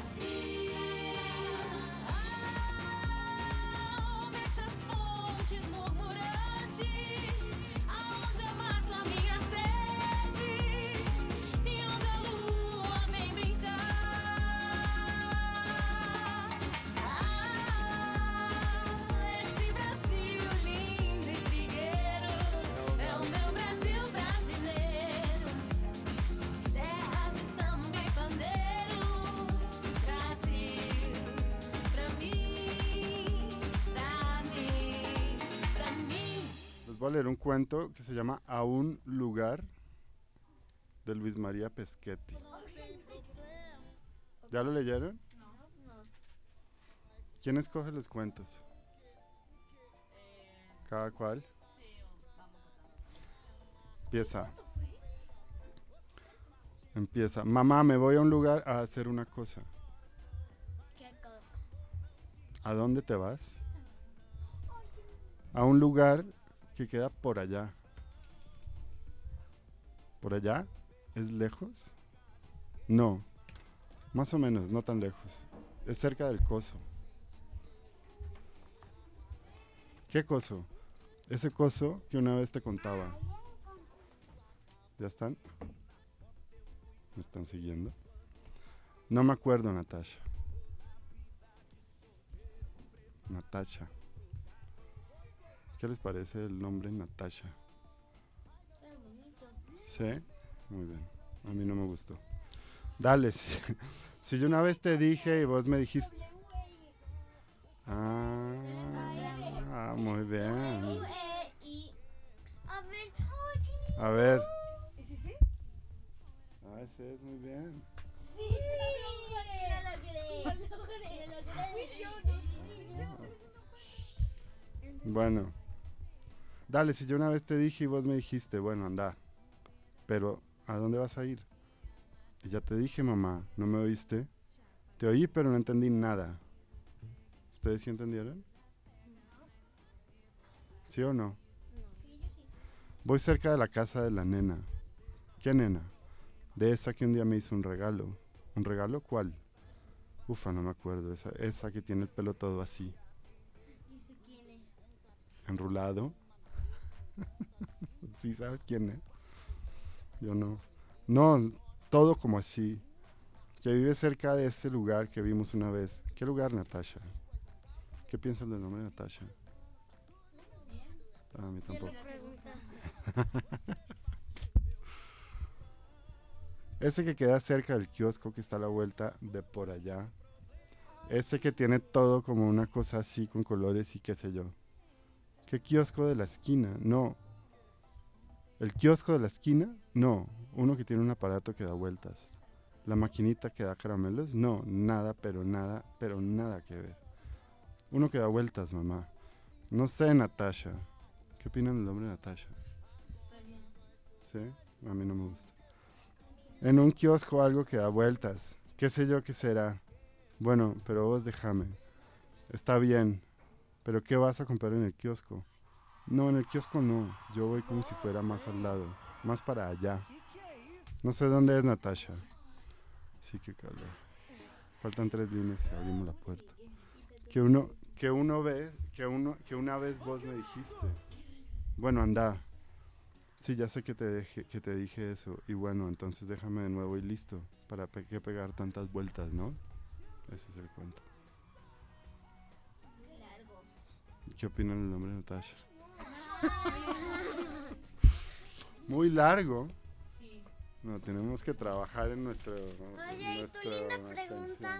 Les voy a leer un cuento que se llama A un lugar de Luis María Peschetti. ¿Ya lo leyeron? ¿Quién escoge los cuentos? ¿Cada cual? Empieza. Empieza. Mamá, me voy a un lugar a hacer una cosa. ¿Qué cosa? ¿A dónde te vas? A un lugar que queda por allá. ¿Por allá? ¿Es lejos? No. Más o menos, no tan lejos. Es cerca del coso. ¿Qué coso? Ese coso que una vez te contaba. ¿Ya están? ¿Me están siguiendo? No me acuerdo, Natasha. Natasha. ¿Qué les parece el nombre Natasha? ¿Sí? Muy bien. A mí no me gustó. Dale. Si, si yo una vez te dije y vos me dijiste... Ah, ah, muy bien. A ver, A ver, ese es, muy bien. Sí, lo logré. Lo logré. Lo logré. Bueno, dale, si yo una vez te dije y vos me dijiste, bueno, anda, pero ¿a dónde vas a ir? Y ya te dije, mamá, ¿no me oíste? Te oí, pero no entendí nada. ¿Ustedes sí entendieron? ¿Sí o no? Voy cerca de la casa de la nena. ¿Qué nena? De esa que un día me hizo un regalo. ¿Un regalo cuál? Ufa, no me acuerdo. Esa, esa que tiene el pelo todo así. ¿Quién es? Enrulado. ¿Sí sabes quién es? Yo no. No, todo como así. Que vive cerca de ese lugar que vimos una vez. ¿Qué lugar, Natasha? ¿Qué piensas del nombre de Natasha? Ah, a mí tampoco. Ese que queda cerca del kiosco que está a la vuelta de por allá. Ese que tiene todo como una cosa así con colores y qué sé yo. ¿Qué kiosco de la esquina? No. ¿El kiosco de la esquina? No. Uno que tiene un aparato que da vueltas. ¿La maquinita que da caramelos? No, nada, pero nada, pero nada que ver. Uno que da vueltas, mamá. No sé, Natasha. ¿Qué opinan del nombre de Natasha? ¿Sí? A mí no me gusta. En un kiosco algo que da vueltas. ¿Qué sé yo qué será? Bueno, pero vos déjame. Está bien. ¿Pero qué vas a comprar en el kiosco? No, en el kiosco no. Yo voy como si fuera más al lado. Más para allá. No sé dónde es Natasha. Sí, qué calor. Faltan tres líneas y abrimos la puerta. Que uno, que uno ve, que uno, que una vez vos me dijiste. Bueno, anda. Sí, ya sé que te, deje, que te dije eso. Y bueno, entonces déjame de nuevo y listo. ¿Para pe qué pegar tantas vueltas, no? Ese es el cuento. ¿Qué opinan del nombre de Natasha? Muy largo. Sí. No, tenemos que trabajar en nuestro... Oye, nuestra y tu linda atención. pregunta.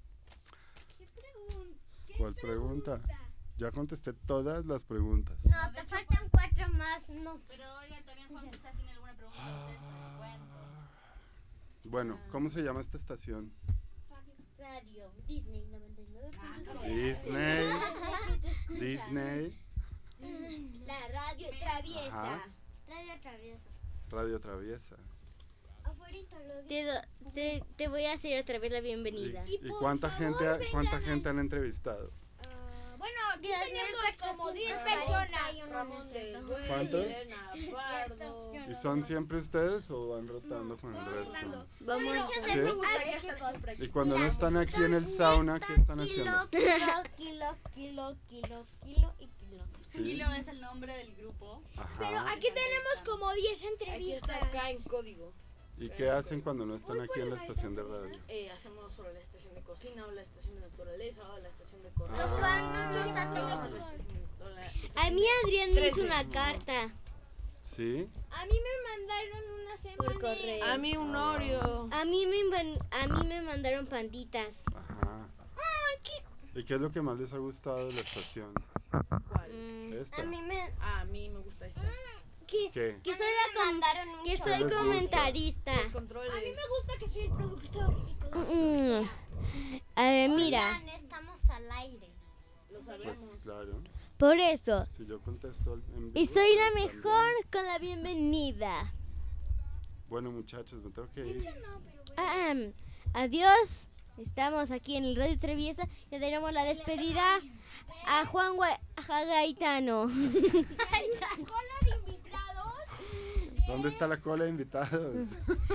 ¿Cuál pregunta? Ya contesté todas las preguntas. No, te faltan cuatro más, no. Pero oigan, también Juan quizás tiene alguna pregunta para ustedes por el cuento. Bueno, ¿cómo se llama esta estación? Radio Disney noventa y nueve punto nueve. Disney. Disney. Disney. La radio traviesa. Ajá. Radio Traviesa. Radio Traviesa. Te, do- te, te voy a hacer otra vez la bienvenida. ¿Y, y cuánta gente ha- cuánta gente han entrevistado? Bueno, aquí tenemos como diez personas. ¿Cuántos? Cierto. ¿Y son siempre ustedes o van rotando con el resto? Vamos. ¿Sí? Y cuando no están aquí en el sauna, ¿qué están haciendo? Kilo, kilo, kilo, kilo, kilo y kilo. Sí. Kilo es el nombre del grupo. Ajá. Pero aquí tenemos como diez entrevistas. Aquí está acá en código. ¿Y qué hacen cuando no están aquí en la estación de radio? Eh, hacemos solo la estación de cocina o la estación de naturaleza o la estación de correo. Ah. A mí Adrián me hizo una carta ¿Sí? A mí me mandaron una semana. por correo. A mí un Oreo. A mí me, invan- a mí me mandaron panditas. Ajá. ¿Y qué es lo que más les ha gustado de la estación? ¿Cuál? Mm, Esta. A mí me Ah, a mí me gusta esta. ¿Qué? ¿Qué? Que soy la com- mandaron un que chorro. soy les gusta? comentarista. Los controles. A mí me gusta que soy el productor. y todo. Mm. A ver, mira, Oigan, estamos al aire. Lo Pues sabemos. claro. por eso. Si yo contesto en vivo, Y soy la ustedes mejor también. con la bienvenida. Bueno, muchachos, me tengo que ir. Ah, adiós. Estamos aquí en el Radio Traviesa. Le daremos la despedida a Juan Gua- a Gaetano. Cola de invitados. ¿Dónde está la cola de invitados?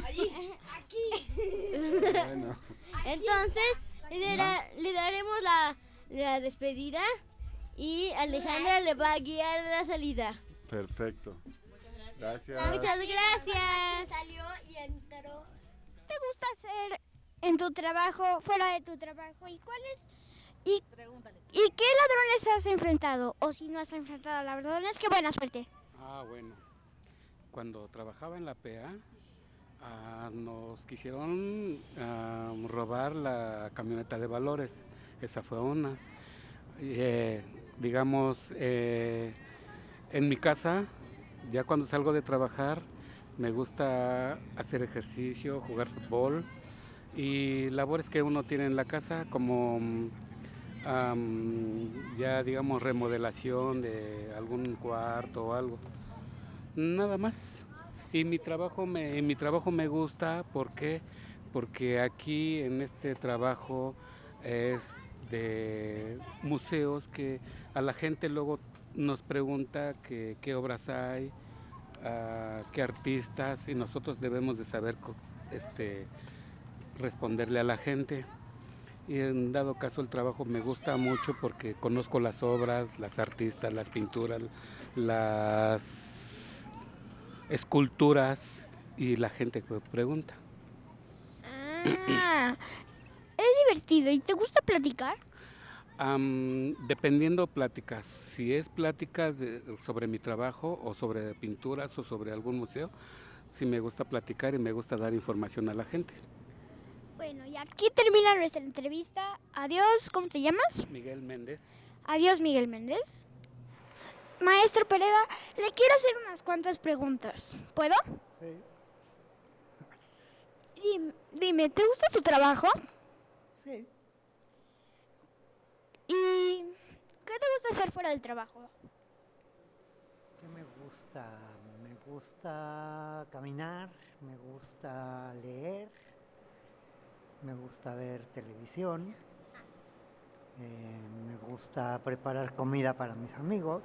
Aquí. Bueno, Entonces, le, dará- le daremos la, la despedida y Alejandra le va a guiar a la salida. perfecto. Gracias. Muchas gracias. Salió y entró. ¿Te gusta hacer en tu trabajo, fuera de tu trabajo? ¿Y cuáles? ¿Y, ¿Y qué ladrones has enfrentado? O si no has enfrentado a ladrones, qué buena suerte. Ah, bueno. Cuando trabajaba en la P A, ah, nos quisieron ah, robar la camioneta de valores. Esa fue una. Eh, digamos, eh, en mi casa, ya cuando salgo de trabajar, me gusta hacer ejercicio, jugar fútbol y labores que uno tiene en la casa como um, ya digamos remodelación de algún cuarto o algo. Nada más. Y mi trabajo me, mi trabajo me gusta, ¿por qué? Porque aquí en este trabajo es de museos que a la gente luego nos pregunta que, qué obras hay, uh, qué artistas, y nosotros debemos de saber este, responderle a la gente. Y en dado caso el trabajo me gusta mucho porque conozco las obras, las artistas, las pinturas, las esculturas y la gente que pregunta. Ah, es divertido. ¿Y te gusta platicar? Um, dependiendo pláticas, si es plática de, sobre mi trabajo o sobre pinturas o sobre algún museo, sí me gusta platicar y me gusta dar información a la gente. Bueno, y aquí termina nuestra entrevista. Adiós, ¿cómo te llamas? Miguel Méndez. Adiós, Miguel Méndez. Maestro Pereda, le quiero hacer unas cuantas preguntas. ¿Puedo? Sí. Dime, dime, ¿te gusta tu trabajo? Sí. ¿Y qué te gusta hacer fuera del trabajo? ¿Qué me gusta? Me gusta caminar, me gusta leer, me gusta ver televisión, eh, me gusta preparar comida para mis amigos.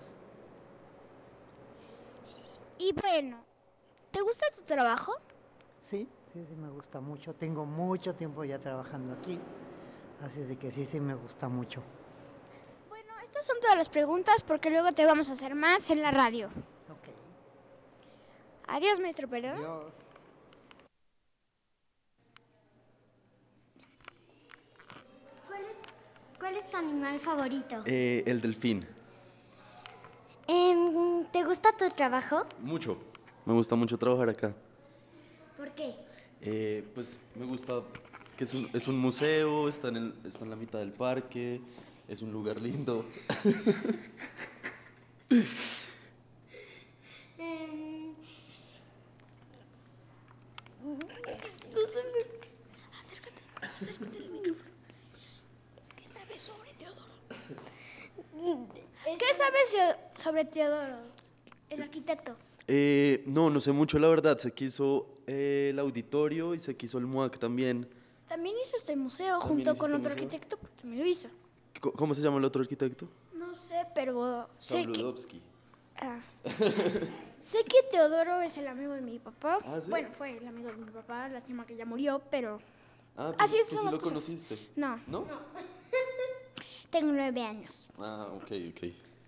Y bueno, ¿te gusta tu trabajo? Sí, sí, sí me gusta mucho. Tengo mucho tiempo ya trabajando aquí, así es de que sí, sí me gusta mucho. Bueno, estas son todas las preguntas porque luego te vamos a hacer más en la radio. Ok. Adiós, maestro Pereda. Adiós. ¿Cuál es, cuál es tu animal favorito? Eh, el delfín. Eh, ¿Te gusta tu trabajo? Mucho. Me gusta mucho trabajar acá. ¿Por qué? Eh, pues me gusta que es un, es un museo, está en, el, está en la mitad del parque, es un lugar lindo. eh, Acércate, acércate al micrófono. ¿Qué sabes sobre Teodoro? ¿Qué sabes sobre Teodoro, el arquitecto? Eh, no, no sé mucho la verdad. Sé que hizo eh, el auditorio y sé que hizo el M U A C también. También hizo este museo ¿También junto hizo con este otro museo? arquitecto, pero también lo hizo. C- ¿Cómo se llama el otro arquitecto? No sé, pero sé que... Sabludovsky. Ah. Sé que Teodoro es el amigo de mi papá. ¿Ah, sí? Bueno, fue el amigo de mi papá, lástima que ya murió, pero... Ah, ¿tú, Así tú son sí las lo cosas. conociste? No. ¿No? Tengo nueve años. Ah, ok, ok.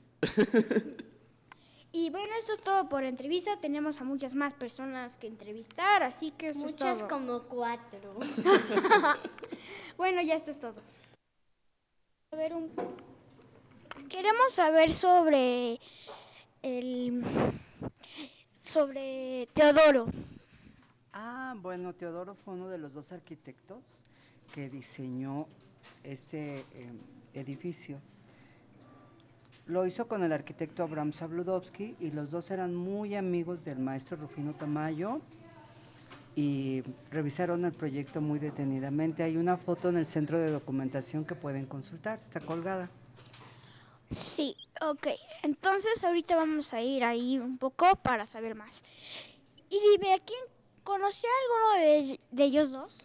Y bueno, esto es todo por entrevista. Tenemos a muchas más personas que entrevistar, así que esto Muchas es todo. como cuatro. Bueno, ya esto es todo. A ver, un... Queremos saber sobre el... sobre Teodoro. Ah, bueno, Teodoro fue uno de los dos arquitectos que diseñó este eh, edificio. Lo hizo con el arquitecto Abraham Sabludovsky y los dos eran muy amigos del maestro Rufino Tamayo y revisaron el proyecto muy detenidamente. Hay una foto en el centro de documentación que pueden consultar, está colgada. Sí, ok. Entonces ahorita vamos a ir ahí un poco para saber más. Y dime, ¿a quién conoció a alguno de, de ellos dos?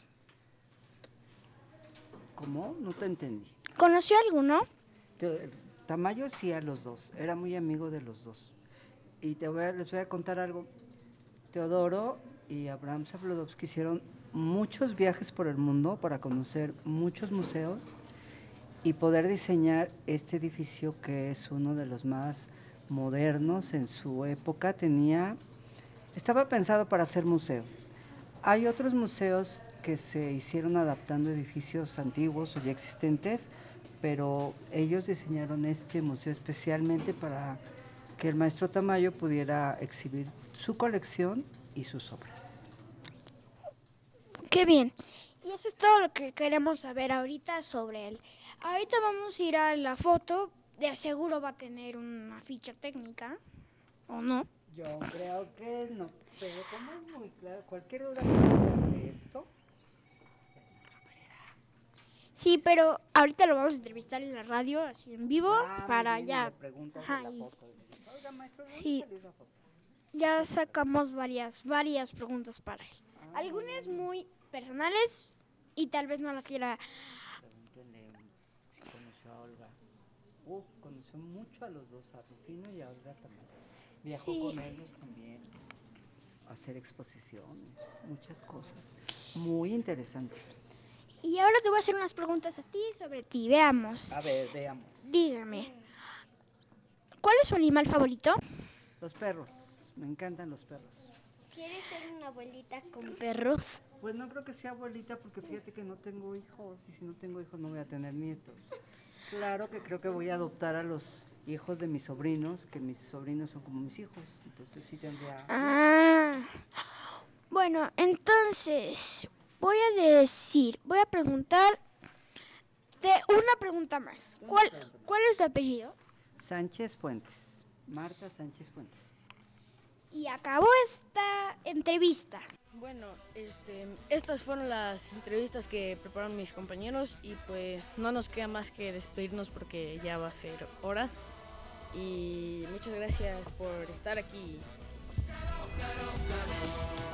¿Cómo? No te entendí. ¿Conoció a alguno? Te- Tamayo sí a los dos, era muy amigo de los dos. Y te voy a- les voy a contar algo. Teodoro y Abraham Sabludovsky hicieron muchos viajes por el mundo para conocer muchos museos y poder diseñar este edificio que es uno de los más modernos en su época. Tenía, estaba pensado para ser museo. Hay otros museos que se hicieron adaptando edificios antiguos o ya existentes, pero ellos diseñaron este museo especialmente para que el maestro Tamayo pudiera exhibir su colección y sus obras. Qué bien. Y eso es todo lo que queremos saber ahorita sobre él. Ahorita vamos a ir a la foto. De seguro va a tener una ficha técnica, ¿o no? Yo creo que no. Pero como es muy claro, cualquier duda que tengan de esto, Sí, pero ahorita lo vamos a entrevistar en la radio, así en vivo, ah, muy para bien, y ya. le preguntas Ajá, de la y- foto. Y le dices, oiga, maestro, ¿dónde Sí. salió esa foto? Ya sacamos varias, varias preguntas para él. Algunas muy personales y tal vez no las quiera. Pregúntenle si conoció a Olga. Uf, conoció mucho a los dos, a Rufino y a Olga también. Viajó Sí. con ellos también a hacer exposiciones, muchas cosas muy interesantes. Y ahora te voy a hacer unas preguntas a ti sobre ti. Veamos. A ver, veamos. Dígame, ¿cuál es su animal favorito? Los perros, me encantan los perros. ¿Quieres ser una abuelita con perros? Pues no creo que sea abuelita porque fíjate que no tengo hijos y si no tengo hijos no voy a tener nietos. Claro que creo que voy a adoptar a los hijos de mis sobrinos, que mis sobrinos son como mis hijos, entonces sí tendría... Ah, bueno, entonces voy a decir, voy a preguntar de una pregunta más. ¿Cuál, cuál es tu apellido? Sánchez Fuentes, Marta Sánchez Fuentes. Y acabó esta entrevista. Bueno, este, estas fueron las entrevistas que prepararon mis compañeros y pues no nos queda más que despedirnos porque ya va a ser hora. Y muchas gracias por estar aquí. Claro, claro.